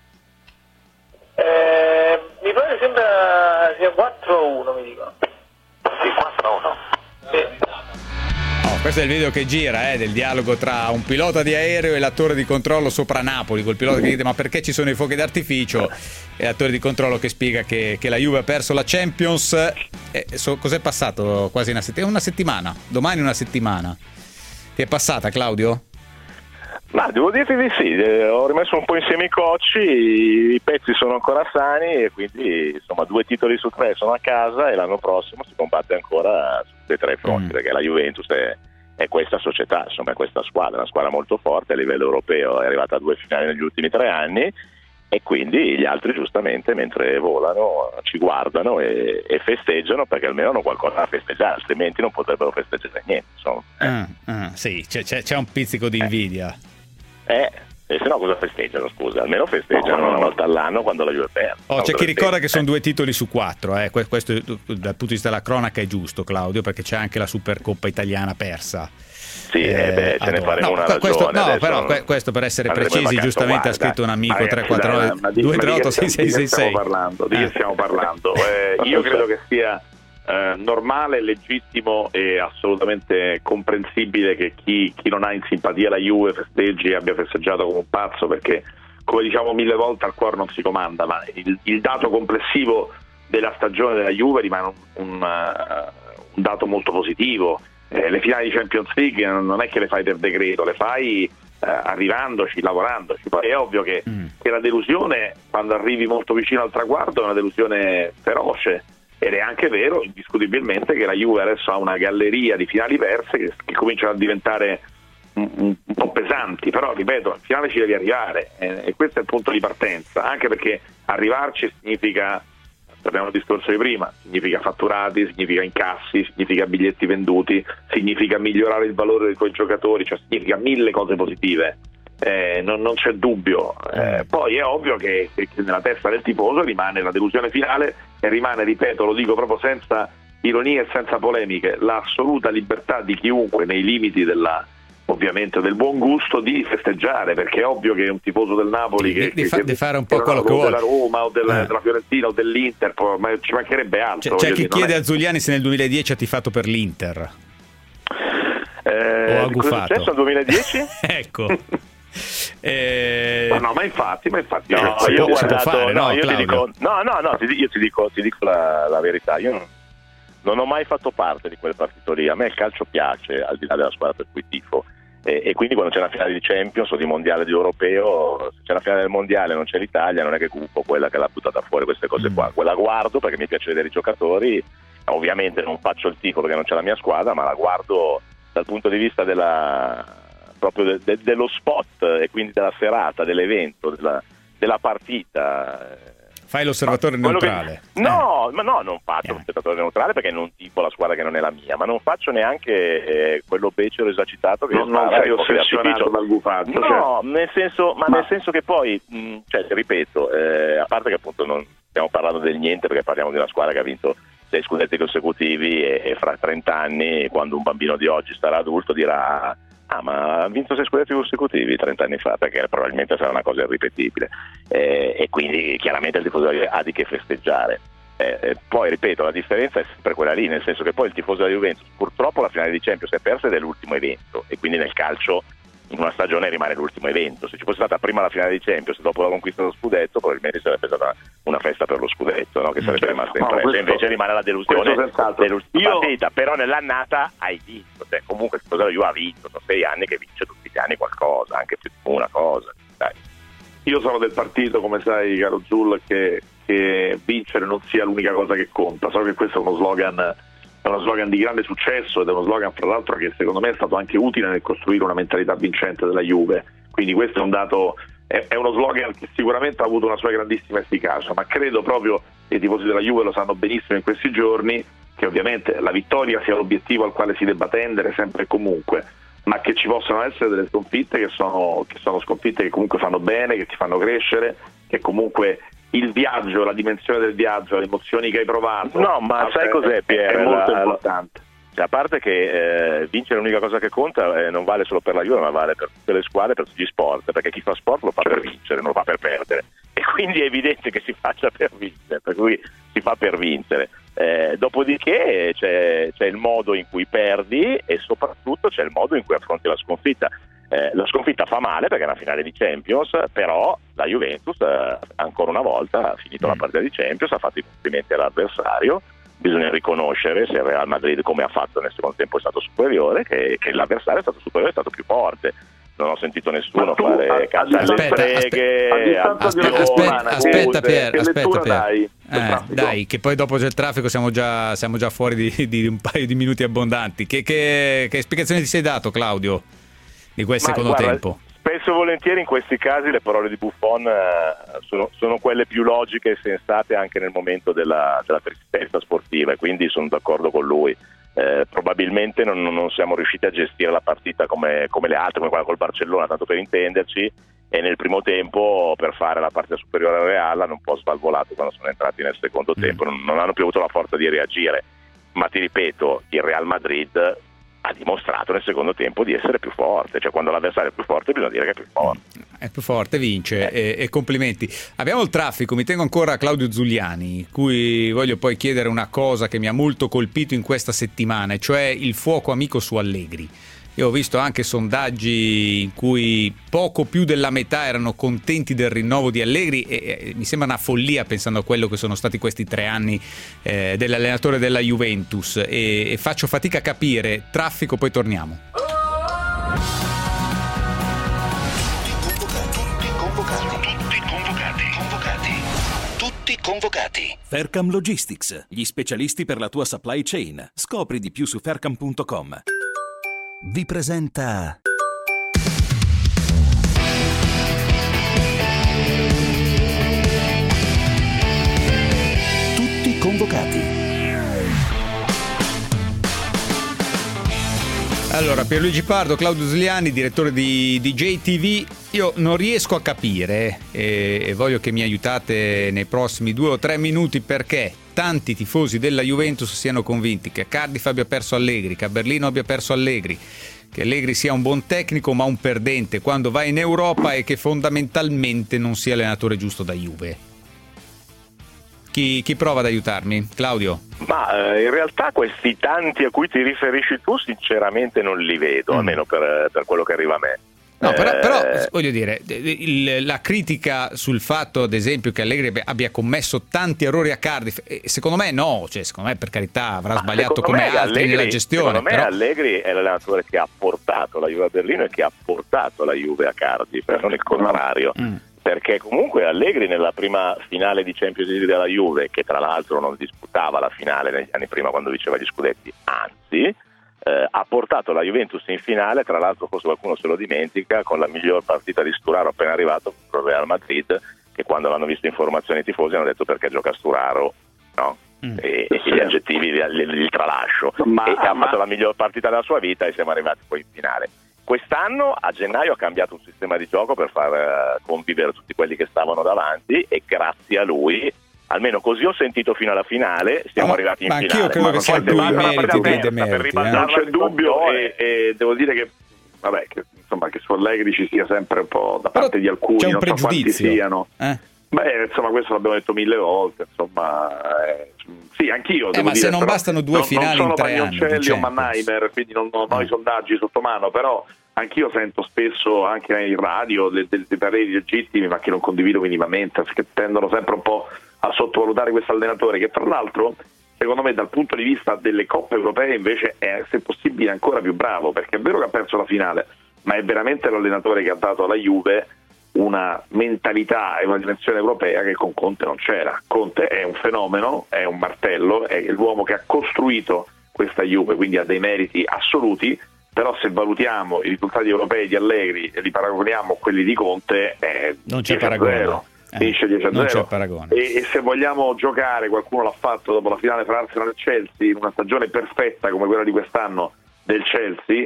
Mi pare sembra sia 4-1, mi dicono. Sì, 4-1. Sì. Questo è il video che gira del dialogo tra un pilota di aereo e l'attore di controllo sopra Napoli, col pilota che dice ma perché ci sono i fuochi d'artificio, e l'attore di controllo che spiega che la Juve ha perso la Champions. Cos'è passato? Quasi una settimana, domani una settimana. Ti è passata, Claudio? Ma devo dirti di sì, ho rimesso un po' insieme i cocci, i pezzi sono ancora sani e quindi insomma 2 titoli su 3 sono a casa, e l'anno prossimo si combatte ancora su tutti e 3 fronti, perché la Juventus è questa società, insomma è questa squadra, una squadra molto forte a livello europeo, è arrivata a 2 finali negli ultimi 3 anni, e quindi gli altri giustamente mentre volano ci guardano e festeggiano, perché almeno hanno qualcosa da festeggiare, altrimenti non potrebbero festeggiare niente, insomma. Sì, c'è un pizzico di invidia. E se no cosa festeggiano, scusa? Almeno festeggiano una volta all'anno quando la Juve perde. C'è chi ricorda che sono 2 titoli su 4, questo dal punto di vista della cronaca è giusto, Claudio, perché c'è anche la Supercoppa italiana persa. Sì, ce ne faremo una ragione. Però questo per essere precisi, giustamente ha scritto un amico 349 238 6666. Di che stiamo parlando? Io credo che sia normale, legittimo e assolutamente comprensibile che chi non ha in simpatia la Juve festeggi e abbia festeggiato come un pazzo, perché come diciamo 1000 volte al cuore non si comanda, ma il dato complessivo della stagione della Juve rimane un dato molto positivo. Le finali di Champions League non è che le fai per decreto, le fai arrivandoci, lavorandoci. Poi è ovvio che la delusione, quando arrivi molto vicino al traguardo, è una delusione feroce. Ed è anche vero, indiscutibilmente, che la Juve adesso ha una galleria di finali perse che cominciano a diventare un po' pesanti, però ripeto, al finale ci devi arrivare e questo è il punto di partenza, anche perché arrivarci significa, abbiamo il discorso di prima, significa fatturati, significa incassi, significa biglietti venduti, significa migliorare il valore dei tuoi giocatori, cioè significa 1000 cose positive. Non c'è dubbio. Poi è ovvio che nella testa del tifoso rimane la delusione finale e rimane, ripeto, lo dico proprio senza ironia e senza polemiche, l'assoluta libertà di chiunque, nei limiti ovviamente del buon gusto, di festeggiare, perché è ovvio che un tifoso del Napoli di fare un po' quello che vuole, della Roma o della Fiorentina o dell'Inter, ma ci mancherebbe altro. C'è chi chiede a Zuliani se nel 2010 ha tifato per l'Inter o ha gufato. Cosa è successo nel 2010? Ecco. Ma infatti no, io ho guardato, io ti dico la verità, io non ho mai fatto parte di quel partito lì. A me il calcio piace, al di là della squadra per cui tifo, e quindi quando c'è una finale di Champions o di mondiale, di europeo, se c'è la finale del mondiale e non c'è l'Italia, non è che gufo quella che l'ha buttata fuori, queste cose qua. Quella guardo perché mi piace vedere i giocatori, ovviamente non faccio il tifo perché non c'è la mia squadra, ma la guardo dal punto di vista proprio dello spot, e quindi della serata, dell'evento, della partita. Fai l'osservatore neutrale? No, non faccio l'osservatore neutrale perché non tifo la squadra che non è la mia, ma non faccio neanche quello becero esagitato che non sei ossessionato dal gufaggio. No, nel senso che poi, ripeto, a parte che appunto non stiamo parlando del niente, perché parliamo di una squadra che ha vinto 6 scudetti consecutivi e fra 30 anni, quando un bambino di oggi sarà adulto, dirà: ma ha vinto 6 scudetti consecutivi 30 anni fa, perché probabilmente sarà una cosa irripetibile, e quindi chiaramente il tifoso ha di che festeggiare. Poi ripeto, la differenza è sempre quella lì, nel senso che poi il tifoso della Juventus, purtroppo la finale di Champions è persa ed è l'ultimo evento, e quindi nel calcio in una stagione rimane l'ultimo evento. Se ci fosse stata prima la finale di Champions e dopo la conquista dello scudetto, probabilmente sarebbe stata una festa per lo scudetto, no? Che sarebbe rimasta impressa. Invece rimane la delusione dell'ultima partita, però nell'annata hai vinto, comunque il tifoso della Juve ha vinto, sono 6 anni che vince tutti gli anni qualcosa, anche più di una cosa, dai. Io sono del partito, come sai caro Zul, che vincere non sia l'unica cosa che conta. So che questo è uno slogan di grande successo, ed è uno slogan fra l'altro che secondo me è stato anche utile nel costruire una mentalità vincente della Juve, quindi questo è un dato, è uno slogan che sicuramente ha avuto una sua grandissima efficacia, ma credo proprio che i tifosi della Juve lo sanno benissimo in questi giorni, che ovviamente la vittoria sia l'obiettivo al quale si debba tendere sempre e comunque, ma che ci possono essere delle sconfitte che sono sconfitte che comunque fanno bene, che ti fanno crescere, che comunque il viaggio, la dimensione del viaggio, le emozioni che hai provato. No, ma sai cos'è, Pier? È molto importante. A parte che vincere è l'unica cosa che conta, non vale solo per la Juve, ma vale per tutte le squadre, per tutti gli sport, perché chi fa sport lo fa per vincere, non lo fa per perdere, e quindi è evidente che si faccia per vincere, per cui si fa per vincere. Dopodiché c'è il modo in cui perdi, e soprattutto c'è il modo in cui affronti la sconfitta. La sconfitta fa male perché è una finale di Champions, però la Juventus ancora una volta ha finito la partita di Champions, ha fatto i complimenti all'avversario. Bisogna riconoscere, se il Real Madrid, come ha fatto nel secondo tempo, è stato superiore, che l'avversario è stato superiore, è stato più forte, non ho sentito nessuno fare caccia alle streghe. Aspetta Pier. Dai, che poi dopo c'è il traffico, siamo già fuori di un paio di minuti abbondanti. Che spiegazione ti sei dato, Claudio, di quel secondo tempo? Spesso e volentieri in questi casi le parole di Buffon sono quelle più logiche e sensate anche nel momento della tristezza sportiva, e quindi sono d'accordo con lui. Probabilmente non siamo riusciti a gestire la partita come le altre, come quella col Barcellona, tanto per intenderci, e nel primo tempo, per fare la partita superiore al Real, hanno un po' svalvolato quando sono entrati nel secondo tempo, non hanno più avuto la forza di reagire. Ma ti ripeto, il Real Madrid ha dimostrato nel secondo tempo di essere più forte, cioè quando l'avversario è più forte bisogna dire che è più forte. È più forte, vince, e complimenti. Abbiamo il traffico, mi tengo ancora a Claudio Zuliani, cui voglio poi chiedere una cosa che mi ha molto colpito in questa settimana, cioè il fuoco amico su Allegri. Io ho visto anche sondaggi in cui poco più della metà erano contenti del rinnovo di Allegri, e mi sembra una follia pensando a quello che sono stati questi 3 anni dell'allenatore della Juventus, e faccio fatica a capire. Traffico, poi torniamo. Tutti convocati. Faircam Logistics, gli specialisti per la tua supply chain. Scopri di più su faircam.com. Vi presenta Tutti convocati. Allora, Pierluigi Pardo, Claudio Zuliani, direttore di JTV. Io non riesco a capire, e voglio che mi aiutate nei prossimi 2 o 3 minuti, perché tanti tifosi della Juventus siano convinti che a Cardiff abbia perso Allegri, che a Berlino abbia perso Allegri, che Allegri sia un buon tecnico ma un perdente quando va in Europa, e che fondamentalmente non sia allenatore giusto da Juve. Chi prova ad aiutarmi? Claudio? Ma in realtà questi tanti a cui ti riferisci tu sinceramente non li vedo, almeno per quello che arriva a me. No, però voglio dire, la critica sul fatto, ad esempio, che Allegri abbia commesso tanti errori a Cardiff, secondo me no, cioè secondo me per carità avrà sbagliato come altri nella gestione. Secondo me Allegri è l'allenatore che ha portato la Juve a Berlino e che ha portato la Juve a Cardiff, non il contrario. Perché comunque Allegri nella prima finale di Champions League della Juve, che tra l'altro non disputava la finale negli anni prima quando vinceva gli scudetti, anzi ha portato la Juventus in finale, tra l'altro forse qualcuno se lo dimentica, con la miglior partita di Sturaro appena arrivato contro il Real Madrid, che quando l'hanno visto in formazione i tifosi hanno detto perché gioca Sturaro, no? E gli aggettivi li tralascio, e ha fatto la miglior partita della sua vita e siamo arrivati poi in finale. Quest'anno a gennaio ha cambiato un sistema di gioco per far convivere tutti quelli che stavano davanti, e grazie a lui, almeno così ho sentito fino alla finale, siamo arrivati in finale. Anch'io credo che sia più meriti dei demeriti. Non c'è dubbio, e devo dire che vabbè, che insomma che su Allegri ci sia sempre un po' da parte di alcuni, c'è un non so quanti pregiudizio. siano. Beh, insomma, questo l'abbiamo detto 1000 volte, insomma, sì, anch'io devo ma dire, se non bastano 2 finali in 3 anni, non sono Pagnoncelli o Mannheimer, quindi non ho i sondaggi sotto mano, però anch'io sento spesso anche in radio dei pareri legittimi, ma che non condivido minimamente, perché tendono sempre un po' a sottovalutare questo allenatore, che tra l'altro secondo me dal punto di vista delle coppe europee invece è, se possibile, ancora più bravo, perché è vero che ha perso la finale, ma è veramente l'allenatore che ha dato alla Juve una mentalità e una dimensione europea che con Conte non c'era. Conte è un fenomeno, è un martello, è l'uomo che ha costruito questa Juve, quindi ha dei meriti assoluti, però se valutiamo i risultati europei di Allegri e li paragoniamo a quelli di Conte, non c'è paragone. Finisce 10-0. Non c'è paragone. E se vogliamo giocare, qualcuno l'ha fatto dopo la finale fra Arsenal e Chelsea, in una stagione perfetta come quella di quest'anno del Chelsea,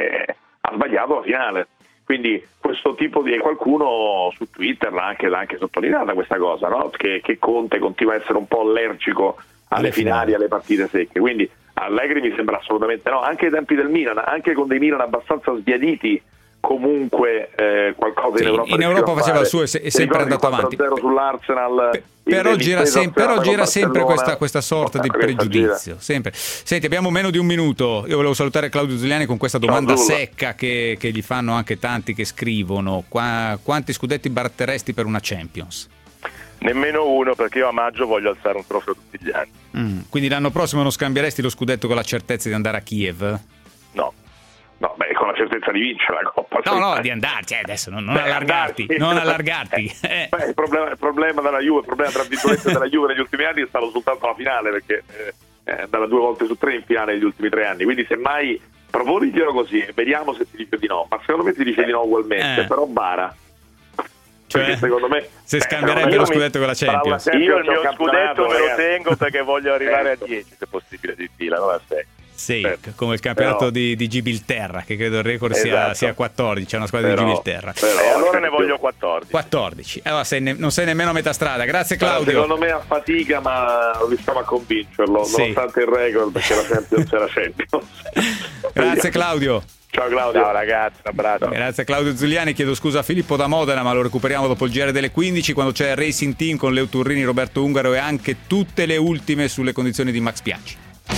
ha sbagliato la finale. Quindi questo tipo di qualcuno su Twitter l'ha anche sottolineata questa cosa, no? Che Conte continua a essere un po' allergico alle finali, alle partite secche. Quindi Allegri mi sembra assolutamente no, anche ai tempi del Milan, anche con dei Milan abbastanza sbiaditi, comunque qualcosa in Europa faceva il suo, è sempre andato avanti. 4-0 sull'Arsenal. Però gira sempre questa sorta di pregiudizio, sempre. Senti, abbiamo meno di un minuto. Io volevo salutare Claudio Zuliani con questa domanda secca che gli fanno anche tanti che scrivono: quanti scudetti batteresti per una Champions? Nemmeno uno, perché io a maggio voglio alzare un trofeo tutti gli anni. Quindi l'anno prossimo non scambieresti lo scudetto con la certezza di andare a Kiev? No, beh, con la certezza di vincere la Coppa. No, di andarci, adesso non allargarti. Non allargarti. Il problema della Juve, il problema tra virgolette della Juve negli ultimi anni è stato soltanto la finale, perché è andata 2 volte su 3 in finale negli ultimi 3 anni, quindi semmai proponiglielo così e vediamo se ti dice di no, ma secondo me ti dice di no ugualmente, però bara. Cioè, secondo me se scambierebbe lo scudetto con la Champions. Io il mio scudetto me lo tengo perché voglio arrivare a 10 se possibile di fila, non a 6. Sì, come il campionato di Gibilterra, che credo il record sia 14, c'è una squadra di Gibilterra. Allora ne voglio 14. Allora non sei nemmeno a metà strada. Grazie Claudio. Secondo me a fatica, ma riusciamo a convincerlo, nonostante il record, perché la Champions c'era Champions. Grazie Claudio. Ciao Claudio. Ciao ragazzi, un abbraccio. Grazie a Claudio Zuliani, chiedo scusa a Filippo da Modena, ma lo recuperiamo dopo il GR delle 15, quando c'è il Racing Team con Leo Turrini, Roberto Ungaro e anche tutte le ultime sulle condizioni di Max Biaggi.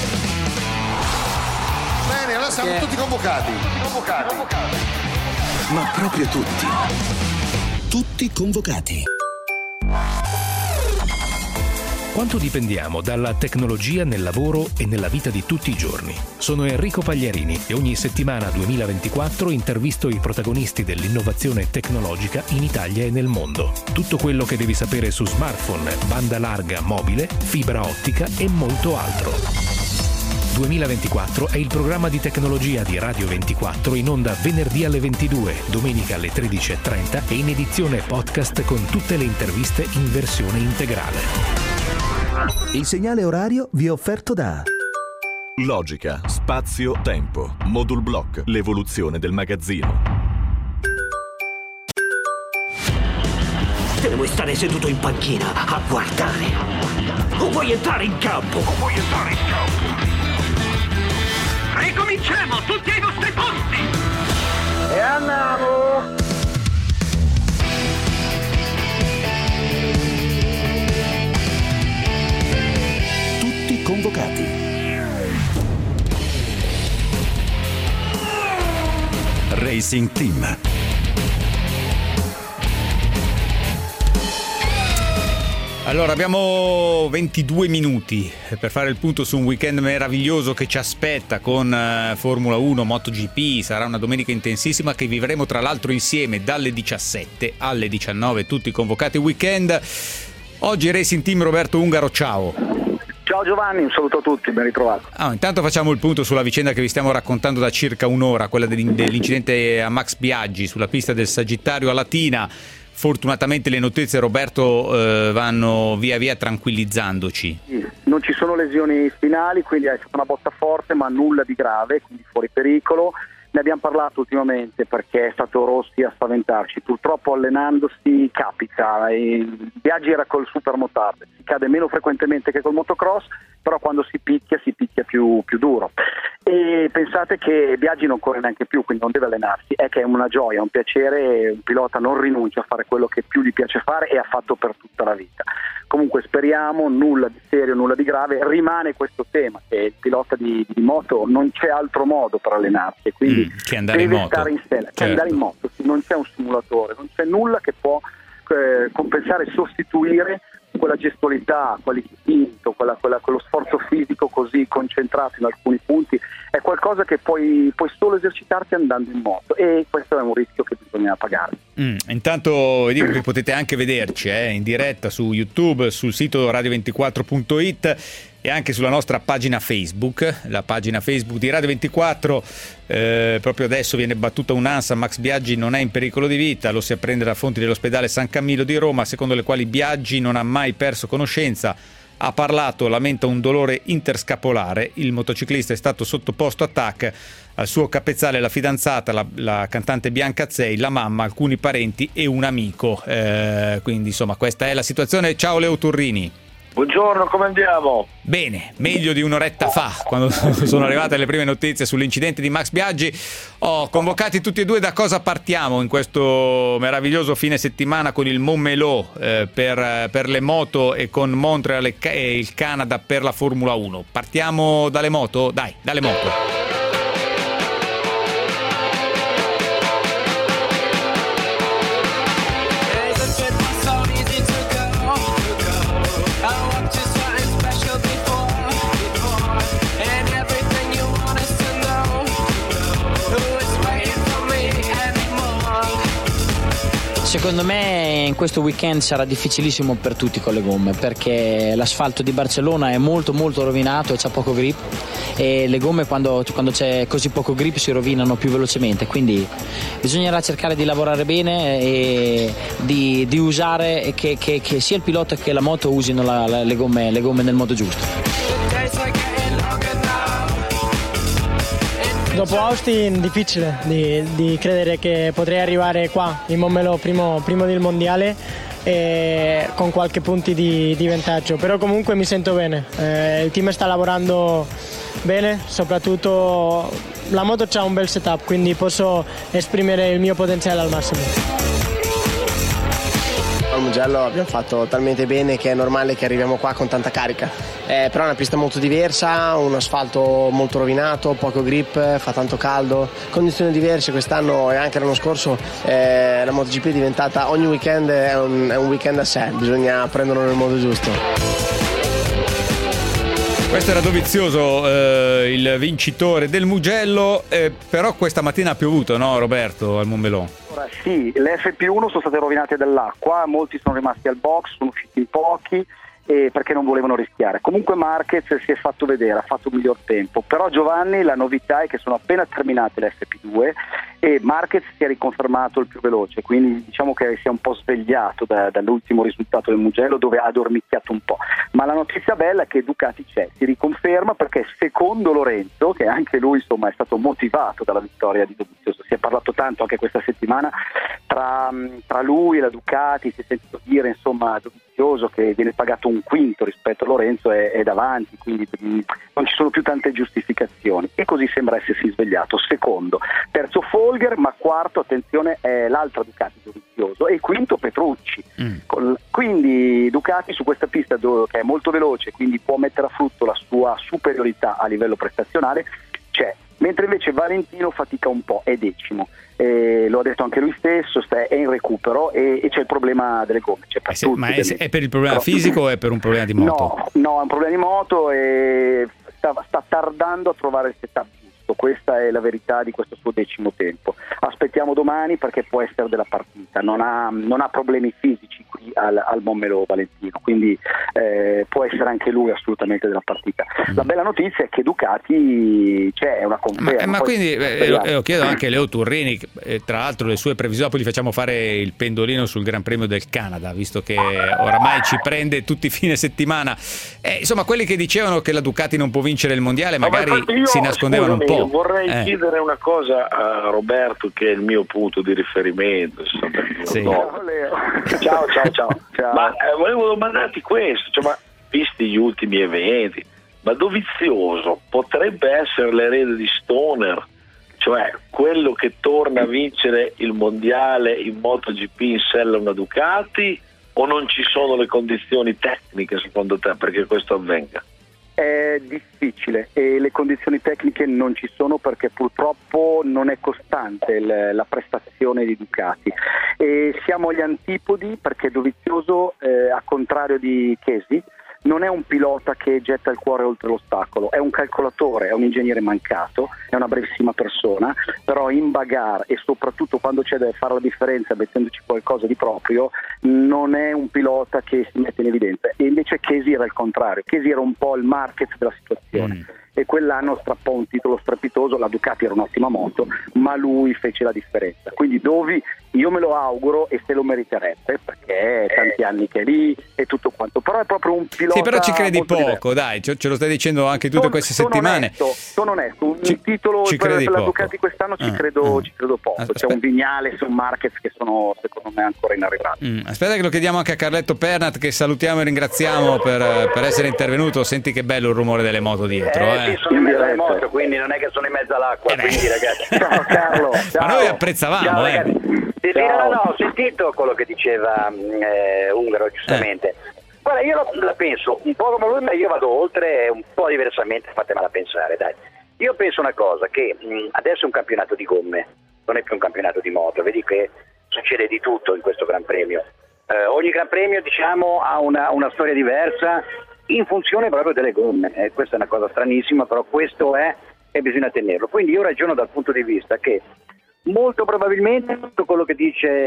Bene, allora siamo tutti convocati. Ma proprio tutti. Tutti convocati. Quanto dipendiamo dalla tecnologia nel lavoro e nella vita di tutti i giorni? Sono Enrico Pagliarini e ogni settimana 2024 intervisto i protagonisti dell'innovazione tecnologica in Italia e nel mondo. Tutto quello che devi sapere su smartphone, banda larga mobile, fibra ottica e molto altro. 2024 è il programma di tecnologia di Radio 24, in onda venerdì alle 22, domenica alle 13:30 e in edizione podcast con tutte le interviste in versione integrale. Il segnale orario vi è offerto da Logica, spazio, tempo, Modul Block, l'evoluzione del magazzino. Te ne vuoi stare seduto in panchina a guardare? O vuoi entrare in campo? Ricominciamo, tutti ai vostri posti! E andiamo! Tutti convocati. Racing Team. Allora, abbiamo 22 minuti per fare il punto su un weekend meraviglioso che ci aspetta con Formula 1, MotoGP. Sarà una domenica intensissima che vivremo tra l'altro insieme dalle 17 alle 19, tutti convocati weekend. Oggi Racing Team, Roberto Ungaro, ciao. Ciao Giovanni, un saluto a tutti, ben ritrovato. Intanto facciamo il punto sulla vicenda che vi stiamo raccontando da circa un'ora, quella dell'incidente a Max Biaggi sulla pista del Sagittario a Latina. Fortunatamente le notizie, Roberto, vanno via via tranquillizzandoci. Sì, non ci sono lesioni spinali, quindi è stata una botta forte ma nulla di grave, quindi fuori pericolo. Ne abbiamo parlato ultimamente perché è stato Rossi a spaventarci. Purtroppo allenandosi capita, Biaggi era col supermotard, si cade meno frequentemente che col motocross, però quando si picchia più duro. E pensate che Biaggi non corre neanche più, quindi non deve allenarsi, è che è una gioia, un piacere, un pilota non rinuncia a fare quello che più gli piace fare e ha fatto per tutta la vita. Comunque speriamo, nulla di serio, nulla di grave, rimane questo tema, che il pilota di moto non c'è altro modo per allenarsi, quindi che andare in moto. Stare in stella, certo. Andare in moto, non c'è un simulatore, non c'è nulla che può compensare e sostituire quella gestualità, quell'istinto, quello sforzo fisico così concentrato in alcuni punti. È qualcosa che puoi solo esercitarti andando in moto, e questo è un rischio che bisogna pagare. Intanto vi dico che potete anche vederci in diretta su YouTube, sul sito radio24.it e anche sulla nostra pagina Facebook, la pagina Facebook di Radio 24. Proprio adesso viene battuta un'ansa: Max Biaggi non è in pericolo di vita, lo si apprende da fonti dell'ospedale San Camillo di Roma, secondo le quali Biaggi non ha mai perso conoscenza. Ha parlato, lamenta un dolore interscapolare. Il motociclista è stato sottoposto a TAC. Al suo capezzale la fidanzata, la cantante Bianca Azzei, la mamma, alcuni parenti e un amico. Quindi insomma questa è la situazione. Ciao Leo Turrini. Buongiorno, come andiamo? Bene, meglio di un'oretta fa, quando sono arrivate le prime notizie sull'incidente di Max Biaggi. Convocati tutti e due, da cosa partiamo in questo meraviglioso fine settimana con il Montmeló per le moto e con Montreal e il Canada per la Formula 1? Partiamo dalle moto? Dai, dalle moto. Secondo me in questo weekend sarà difficilissimo per tutti con le gomme, perché l'asfalto di Barcellona è molto molto rovinato e c'ha poco grip, e le gomme quando c'è così poco grip si rovinano più velocemente, quindi bisognerà cercare di lavorare bene e di usare che sia il pilota che la moto usino le gomme nel modo giusto. Dopo Austin difficile di credere che potrei arrivare qua in Montmelò primo del mondiale e con qualche punti di vantaggio, però comunque mi sento bene, il team sta lavorando bene, soprattutto la moto c'ha un bel setup, quindi posso esprimere il mio potenziale al massimo. Al Mugello abbiamo fatto talmente bene che è normale che arriviamo qua con tanta carica, però è una pista molto diversa, un asfalto molto rovinato, poco grip, fa tanto caldo, condizioni diverse quest'anno e anche l'anno scorso. La MotoGP è diventata, ogni weekend è un weekend a sé, bisogna prenderlo nel modo giusto. Questo era Dovizioso, il vincitore del Mugello, però questa mattina ha piovuto, no Roberto, al Montmelò? Allora, sì, le FP1 sono state rovinate dall'acqua, molti sono rimasti al box, sono usciti in pochi perché non volevano rischiare. Comunque Marquez si è fatto vedere, ha fatto un miglior tempo, però Giovanni, la novità è che sono appena terminate le FP2 e Marquez si è riconfermato il più veloce, quindi diciamo che si è un po' svegliato dall'ultimo risultato del Mugello, dove ha dormicchiato un po', ma la notizia bella è che Ducati si riconferma, perché secondo Lorenzo, che anche lui insomma è stato motivato dalla vittoria di Dovizioso, si è parlato tanto anche questa settimana tra lui e la Ducati, si è sentito dire insomma Dovizioso che viene pagato un quinto rispetto a Lorenzo è davanti, quindi non ci sono più tante giustificazioni, e così sembra essersi svegliato. Secondo, terzo Folger, ma quarto, attenzione, è l'altra Ducati Dovizioso, e quinto Petrucci. Quindi Ducati su questa pista che è molto veloce, quindi può mettere a frutto la sua superiorità a livello prestazionale, c'è, mentre invece Valentino fatica un po', è decimo. Lo ha detto anche lui stesso, è in recupero e c'è il problema delle gomme. Ma è per il problema fisico o è per un problema di moto? No, è un problema di moto e sta tardando a trovare il setup giusto. Questa è la verità di questo suo decimo tempo. Aspettiamo domani, perché può essere della partita, non ha problemi fisici qui al Montmelò Valentino, quindi può essere anche lui assolutamente della partita. La bella notizia è che Ducati è una conferma. Ma quindi lo chiedo anche a Leo Turrini, tra l'altro le sue previsioni, poi gli facciamo fare il pendolino sul Gran Premio del Canada, visto che oramai ci prende tutti i fine settimana. Insomma, quelli che dicevano che la Ducati non può vincere il mondiale magari si nascondevano un po'. Vorrei chiedere una cosa a Roberto, che è il mio punto di riferimento. Sì. Ciao. Ma volevo domandarti questo, ma visti gli ultimi eventi, ma Dovizioso potrebbe essere l'erede di Stoner, cioè quello che torna a vincere il mondiale in MotoGP in sella una Ducati, o non ci sono le condizioni tecniche secondo te perché questo avvenga? È difficile e le condizioni tecniche non ci sono, perché purtroppo non è costante la prestazione di Ducati, e siamo agli antipodi, perché Dovizioso, a contrario di Chesi, non è un pilota che getta il cuore oltre l'ostacolo, è un calcolatore, è un ingegnere mancato, è una bravissima persona, però in bagarre e soprattutto quando c'è da fare la differenza mettendoci qualcosa di proprio, non è un pilota che si mette in evidenza. E invece Chesi era il contrario, Chesi era un po' il Marquez della situazione. E quell'anno strappò un titolo strepitoso, la Ducati era un'ottima moto, ma lui fece la differenza. Quindi Dovi io me lo auguro e se lo meriterebbe, perché è tanti anni che è lì e tutto quanto, però è proprio un pilota. Sì, però ci credi poco, diverso. Dai, ce lo stai dicendo anche tutte queste settimane. Sono onesto, un titolo per la Ducati quest'anno ci credo poco. C'è un Vignales e un Marquez che sono secondo me ancora inarrivati. Aspetta che lo chiediamo anche a Carletto Pernat, che salutiamo e ringraziamo per essere intervenuto. Senti che bello il rumore delle moto dietro. Sì, sono in mezzo alle moto, quindi non è che sono in mezzo all'acqua, quindi ragazzi. Ciao Carlo. Ma noi apprezzavamo. Ciao, ragazzi. No, ho sentito quello che diceva Ungaro, giustamente. Guarda, io la penso un po' come lui, ma io vado oltre un po' diversamente, fatemela pensare, dai. Io penso una cosa, che adesso è un campionato di gomme, non è più un campionato di moto, vedi che succede di tutto in questo Gran Premio. Ogni Gran Premio, diciamo, ha una storia diversa in funzione proprio delle gomme. Questa è una cosa stranissima, però questo è e bisogna tenerlo. Quindi io ragiono dal punto di vista che molto probabilmente tutto quello che dice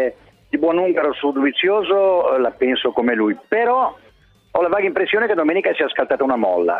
di buon ungaro su Dovizioso la penso come lui, però ho la vaga impressione che domenica sia scattata una molla.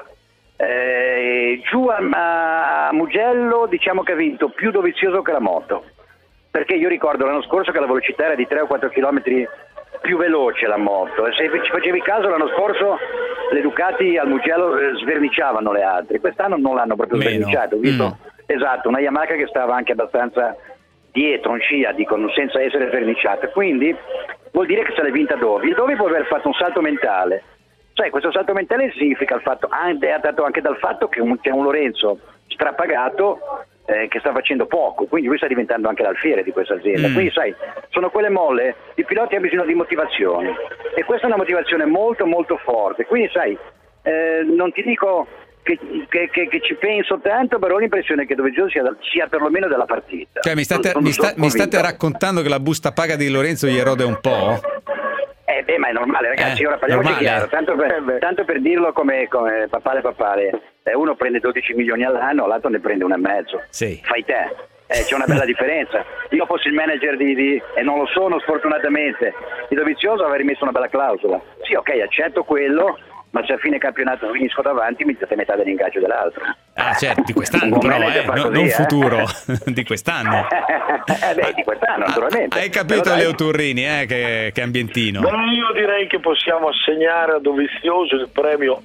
Giù a Mugello diciamo che ha vinto più Dovizioso che la moto, perché io ricordo l'anno scorso che la velocità era di 3 o 4 km più veloce la moto, e se ci facevi caso l'anno scorso le Ducati al Mugello sverniciavano le altre, quest'anno non l'hanno proprio sverniciato, ho visto esatto, una Yamaha che stava anche abbastanza dietro in scia, dicono, senza essere sverniciata, quindi vuol dire che se l'è vinta Dovi. Il Dovi può aver fatto un salto mentale. Sai, questo salto mentale significa il fatto, è dato anche dal fatto che c'è un Lorenzo strapagato che sta facendo poco, quindi lui sta diventando anche l'alfiere di questa azienda. Quindi sai, sono quelle molle, i piloti hanno bisogno di motivazione e questa è una motivazione molto molto forte. Quindi sai, non ti dico che ci penso tanto, però ho l'impressione che Dovizioso sia perlomeno della partita. Cioè, mi state raccontando che la busta paga di Lorenzo gli erode un po'? Ma è normale, ragazzi, ora parliamoci chiaro, tanto per dirlo come papale, uno prende 12 milioni all'anno, l'altro ne prende 1,5. Sì. Fai te, c'è una bella differenza. Io fossi il manager e non lo sono sfortunatamente, di Dovizioso avrei messo una bella clausola. Sì, ok, accetto quello, ma se a fine campionato finisco davanti mi date metà dell'ingaggio dell'altro. Ah certo, di quest'anno però, non futuro, di quest'anno. Di quest'anno naturalmente. Hai capito Leo Turrini, che ambientino. Io direi che possiamo assegnare a Dovizioso il premio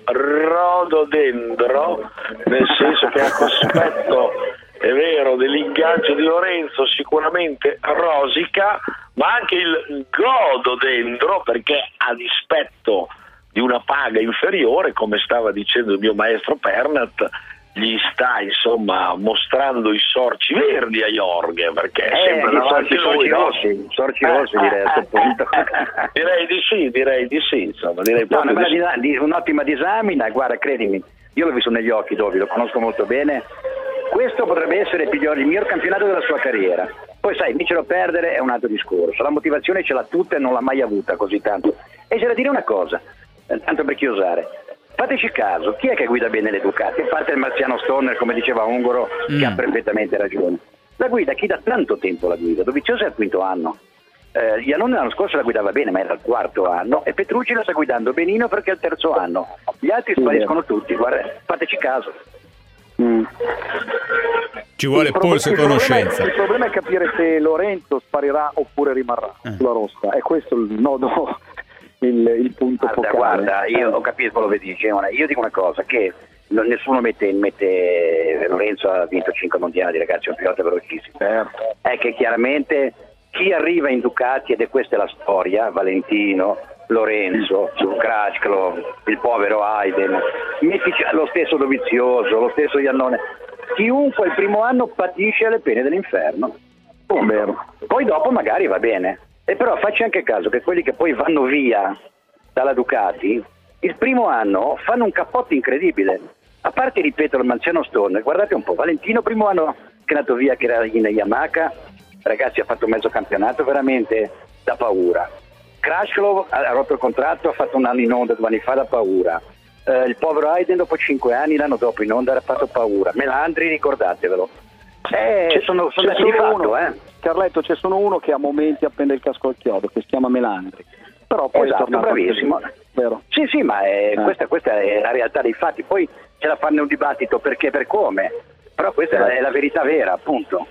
Rododendro, nel senso che a cospetto, è vero, dell'ingaggio di Lorenzo sicuramente rosica, ma anche il Gododendro, perché a dispetto di una paga inferiore, come stava dicendo il mio maestro Pernat, gli sta insomma mostrando i sorci verdi a Jorge, perché è sempre davanti sorci rossi direi a questo punto. direi di sì insomma, un'ottima disamina, guarda, credimi, io l'ho visto negli occhi Dovi, lo conosco molto bene, questo potrebbe essere il miglior campionato della sua carriera. Poi sai, vincere o perdere è un altro discorso, la motivazione ce l'ha tutta e non l'ha mai avuta così tanto. E c'è da dire una cosa, tanto per chiusare, fateci caso, chi è che guida bene le Ducati? A parte il marziano Stoner, come diceva Ungaro, che ha perfettamente ragione. La guida chi da tanto tempo la guida? Dovizioso è al 5º anno, Iannone l'anno scorso la guidava bene, ma era al 4º anno, e Petrucci la sta guidando benino perché è al 3º anno. Gli altri spariscono tutti, guarda, fateci caso. Ci vuole polso e conoscenza. Il problema è capire se Lorenzo sparirà oppure rimarrà sulla rossa, è questo il nodo, il punto focale. Guarda, io ho capito quello che dici, io dico una cosa, che nessuno mette Lorenzo ha vinto 5 mondiali, ragazzi, è un pilota velocissimo. È che chiaramente chi arriva in Ducati, ed è questa la storia, Valentino, Lorenzo, Crutchlow, il povero Hayden, mettici lo stesso Dovizioso, lo stesso Iannone, chiunque il primo anno patisce le pene dell'inferno. Poi dopo magari va bene, e però facci anche caso che quelli che poi vanno via dalla Ducati il primo anno fanno un cappotto incredibile, a parte, ripeto, il manziano Stone, guardate un po', Valentino primo anno che è andato via, che era in Yamaha, ragazzi, ha fatto mezzo campionato veramente da paura. Crutchlow ha rotto il contratto, ha fatto un anno in Honda 2 anni fa da paura. Il povero Hayden dopo 5 anni, l'anno dopo in Honda, ha fatto paura. Melandri, ricordatevelo. Sono dati di fatto, Carletto, c'è solo uno che a momenti appende il casco al chiodo, che si chiama Melandri. Però poi esatto, è tornato bravissimo. Vero? Sì, ma questa è la realtà dei fatti. Poi c'è da farne un dibattito perché per come. Però questa è la verità vera, appunto.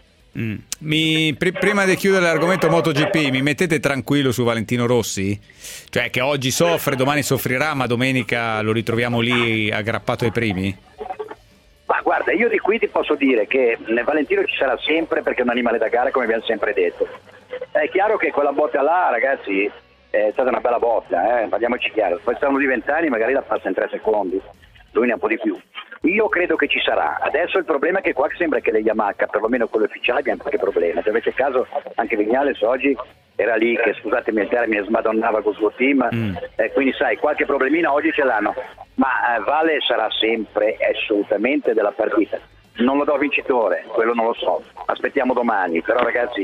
Prima di chiudere l'argomento MotoGP, mi mettete tranquillo su Valentino Rossi? Cioè che oggi soffre, domani soffrirà, ma domenica lo ritroviamo lì aggrappato ai primi? Ma guarda, io di qui ti posso dire che Valentino ci sarà sempre perché è un animale da gara, come abbiamo sempre detto. È chiaro che quella botta là, ragazzi, è stata una bella botta, parliamoci chiaro. Poi saranno di 20 anni, magari la passa in 3 secondi, lui ne ha un po' di più. Io credo che ci sarà. Adesso il problema è che qua sembra che le Yamaha, perlomeno quello ufficiale, abbiano qualche problema. Se avete caso anche Vignales oggi era lì che, scusatemi il termine, smadonnava col suo team, quindi sai, qualche problemino oggi ce l'hanno, ma Vale sarà sempre assolutamente della partita. Non lo do vincitore, quello non lo so, aspettiamo domani, però ragazzi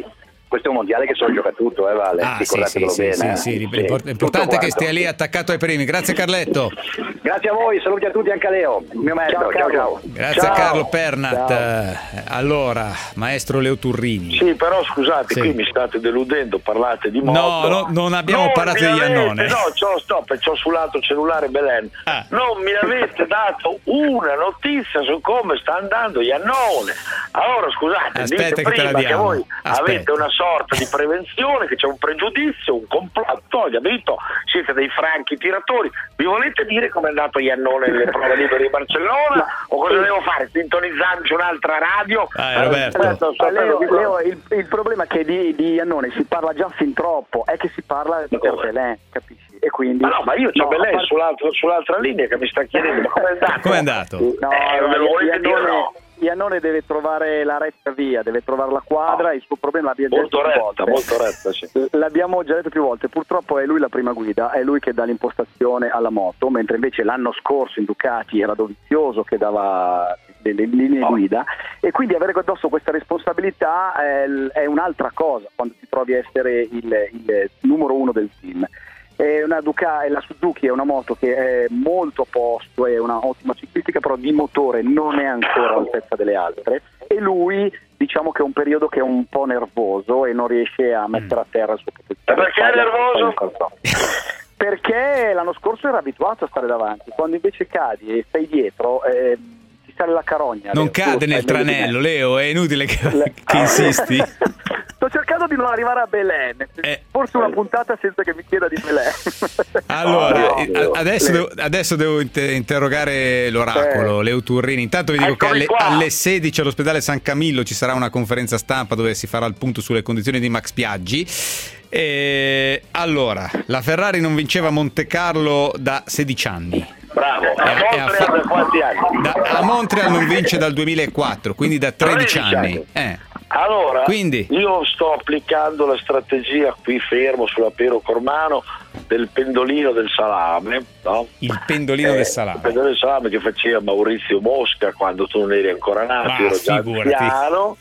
questo è un mondiale che solo gioca tutto, Vale? Ricordatelo bene. Sì. L'importante è che stia lì attaccato ai primi. Grazie Carletto. Grazie a voi, saluti a tutti, anche a Leo, il mio maestro. Ciao. Grazie a Carlo Pernat. Allora, maestro Leo Turrini. Sì, però scusate, qui mi state deludendo, parlate di moto. No, non abbiamo parlato di Iannone. No, c'ho sull'altro cellulare Belen. Non mi avete dato una notizia su come sta andando Iannone. Allora scusate, aspetta, dite prima che voi avete una sorta di prevenzione, che c'è un pregiudizio, un complotto, capito? Siete dei franchi tiratori. Vi volete dire come è andato Iannone nelle prove libere di Barcellona? O cosa devo fare? Sintonizzarci un'altra radio? Roberto. Leo, il problema è che di Iannone si parla già fin troppo, è che si parla di Belen, capisci? E quindi ma io c'ho Belen sull'altra linea che mi sta chiedendo ma com'è andato? Com'è andato? Me lo volete dire no? Iannone deve trovare la retta via, deve trovare la quadra, il suo problema l'abbiamo già detto più volte. Molto retta, sì. L'abbiamo già detto più volte, purtroppo è lui la prima guida, è lui che dà l'impostazione alla moto, mentre invece l'anno scorso in Ducati era Dovizioso che dava le linee guida, e quindi avere addosso questa responsabilità è un'altra cosa quando ti trovi a essere il numero uno del team. La Suzuki è una moto che è molto a posto, è una ottima ciclistica, però di motore non è ancora all'altezza delle altre, e lui diciamo che è un periodo che è un po' nervoso e non riesce a mettere a terra il suo potenziale. Perché è nervoso? Perché l'anno scorso era abituato a stare davanti, quando invece cadi e stai dietro ti sale la carogna. Non cade nel tranello, Leo, è inutile che insisti. Sto cercando di non arrivare a Belen, forse una puntata senza che mi chieda di Belen. Allora, adesso devo interrogare l'oracolo, Leo Turrini. Intanto vi dico che alle 16 all'ospedale San Camillo ci sarà una conferenza stampa dove si farà il punto sulle condizioni di Max Biaggi. Allora, la Ferrari non vinceva a Monte Carlo da 16 anni. Bravo, Montreal da quanti anni? A Montreal non vince dal 2004, quindi da 13 anni. Allora, quindi io sto applicando la strategia qui fermo sulla Pero Cormano del pendolino del salame, no? Il pendolino del salame. Il pendolino del salame che faceva Maurizio Mosca quando tu non eri ancora nato, ero già anziano.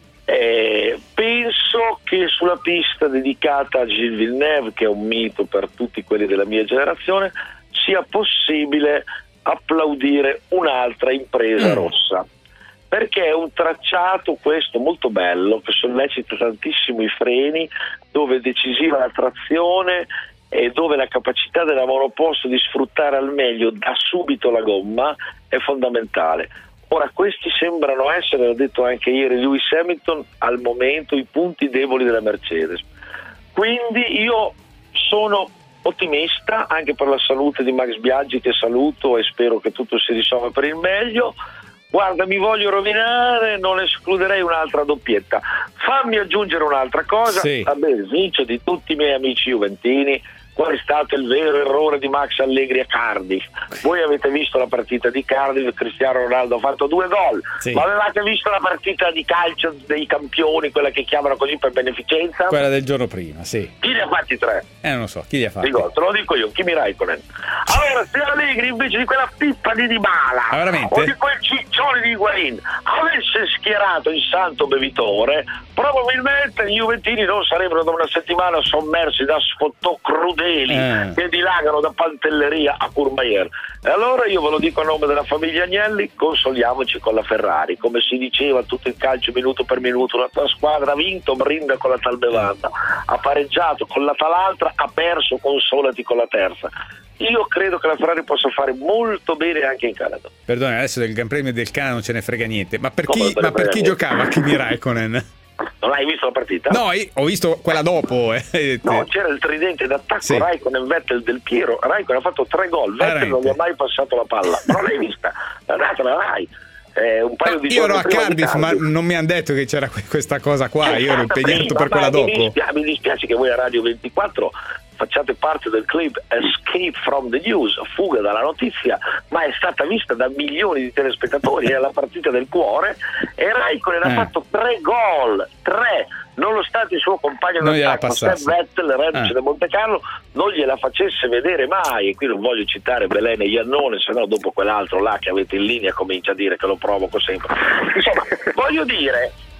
Penso che sulla pista dedicata a Gilles Villeneuve, che è un mito per tutti quelli della mia generazione, sia possibile applaudire un'altra impresa rossa, perché è un tracciato questo molto bello che sollecita tantissimo i freni, dove è decisiva la trazione e dove la capacità della monoposto di sfruttare al meglio da subito la gomma è fondamentale. Ora, questi sembrano essere, l'ha detto anche ieri Lewis Hamilton, al momento i punti deboli della Mercedes. Quindi io sono ottimista anche per la salute di Max Biaggi, che saluto e spero che tutto si risolva per il meglio. Guarda, mi voglio rovinare, non escluderei un'altra doppietta. Fammi aggiungere un'altra cosa, a beneficio di tutti i miei amici juventini. Qual è stato il vero errore di Max Allegri a Cardiff? Voi avete visto la partita di Cardiff, Cristiano Ronaldo ha fatto 2 gol, ma avevate visto la partita di calcio dei campioni, quella che chiamano così per beneficenza? Quella del giorno prima, sì. Chi ne ha fatti 3? Non lo so, chi li ha fatti? Te lo dico io, Kimi Raikkonen. Allora, se Allegri invece di quella pippa di Dybala o di quel ciccione di Higuain avesse schierato il santo bevitore, probabilmente gli juventini non sarebbero da una settimana sommersi da sfottò crudeli che dilagano da Pantelleria a Courmayeur. E allora io ve lo dico a nome della famiglia Agnelli, consoliamoci con la Ferrari. Come si diceva tutto il calcio minuto per minuto, la tua squadra ha vinto, brinda con la Talbevanda, ha pareggiato con l'Atalanta, ha perso, consolati con la terza. Io credo che la Ferrari possa fare molto bene anche in Canada. Perdone, adesso del Gran Premio del Canada non ce ne frega niente, ma per chi giocava Kimi Raikkonen? Non hai visto la partita? No, ho visto quella dopo. No, c'era il tridente d'attacco, Raikkonen, Vettel, Del Piero. Raikkonen ha fatto 3 gol, Vettel non gli ha mai passato la palla. Non l'hai vista? Datela, vai. Un paio di io ero a Cardiff, ma non mi hanno detto che c'era questa cosa qua. Io ero impegnato per quella dopo. Mi dispiace che voi a Radio 24 facciate parte del club Escape from the News, fuga dalla notizia, ma è stata vista da milioni di telespettatori, è la partita del cuore, e Raikkonen ha fatto 3 gol, 3, nonostante il suo compagno d'attacco Seb Vettel, reduce da Monte Carlo, non gliela facesse vedere mai. E qui non voglio citare Belen e Iannone, se no dopo quell'altro là che avete in linea comincia a dire che lo provoco sempre. Insomma, voglio dire,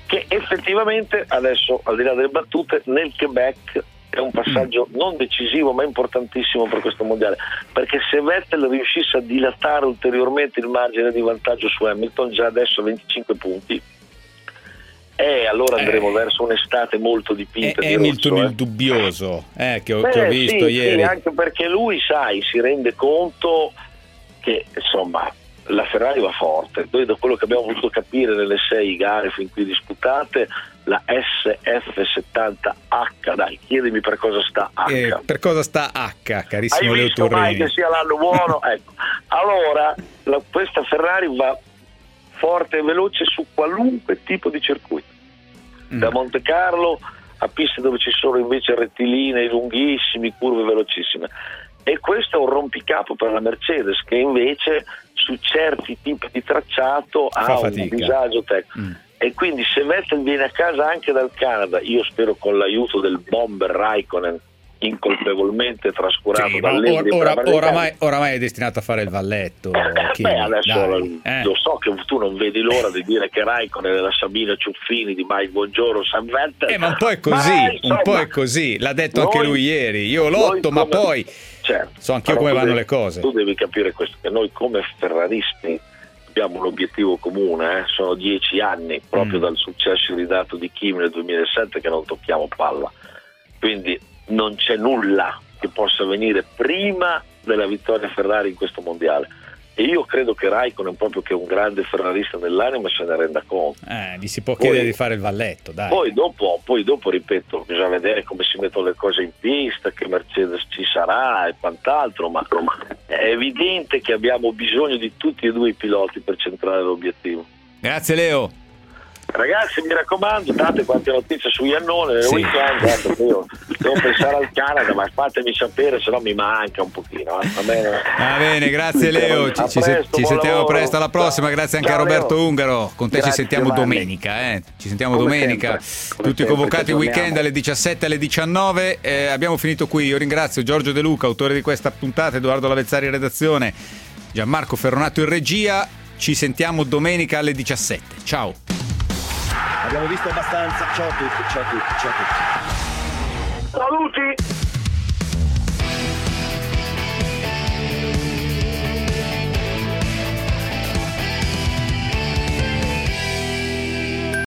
che effettivamente adesso, al di là delle battute, nel Quebec è un passaggio non decisivo ma importantissimo per questo mondiale, perché se Vettel riuscisse a dilatare ulteriormente il margine di vantaggio su Hamilton, già adesso 25 punti, allora andremo verso un'estate molto dipinta di Hamilton rosso, il dubbioso che ho visto ieri. sì, anche perché lui, sai, si rende conto che insomma la Ferrari va forte. Noi, da quello che abbiamo voluto capire nelle 6 gare fin qui disputate, la SF70H, dai, chiedimi per cosa sta H. Per cosa sta H, carissimo Hai Leo visto mai Turrini? che sia l'anno buono? Ecco. Allora, questa Ferrari va forte e veloce su qualunque tipo di circuito, da Monte Carlo a piste dove ci sono invece rettilinei lunghissimi, curve velocissime. E questo è un rompicapo per la Mercedes, che invece su certi tipi di tracciato ha un disagio tecnico. E quindi se Vettel viene a casa anche dal Canada, io spero con l'aiuto del bomber Raikkonen, incolpevolmente trascurato oramai è destinato a fare il valletto. Adesso lo so che tu non vedi l'ora di dire che Raikkonen è la Sabina Ciuffini di Mike Buongiorno San Vettel, ma un po' è così, un po' è così, l'ha detto anche lui ieri. Io lotto, ma poi so anch'io come vanno le cose. Tu devi capire questo, che noi come ferraristi abbiamo un obiettivo comune, sono 10 anni proprio dal successo iridato di Kimi nel 2007 che non tocchiamo palla, quindi non c'è nulla che possa venire prima della vittoria Ferrari in questo mondiale, e io credo che Raikkonen, proprio che è un grande ferrarista nell'anima, se ne renda conto. Gli si può chiedere di fare il valletto, dai. Poi dopo, ripeto, bisogna vedere come si mettono le cose in pista, che Mercedes ci sarà e quant'altro, ma è evidente che abbiamo bisogno di tutti e due i piloti per centrare l'obiettivo. Grazie Leo. Ragazzi, mi raccomando, date qualche notizia su Iannone nel weekend, io devo pensare al Canada, ma fatemi sapere, se no mi manca un pochino. Va bene, grazie Leo, ci sentiamo presto, alla prossima. Grazie anche a Roberto Ungaro, con te ci sentiamo domenica, ci sentiamo domenica, tutti convocati weekend alle 17 alle 19. Abbiamo finito qui. Io ringrazio Giorgio De Luca, autore di questa puntata, Edoardo Lavezzari in redazione, Gianmarco Ferronato in regia. Ci sentiamo domenica alle 17. Ciao. Abbiamo visto abbastanza. Ciao a tutti. Saluti!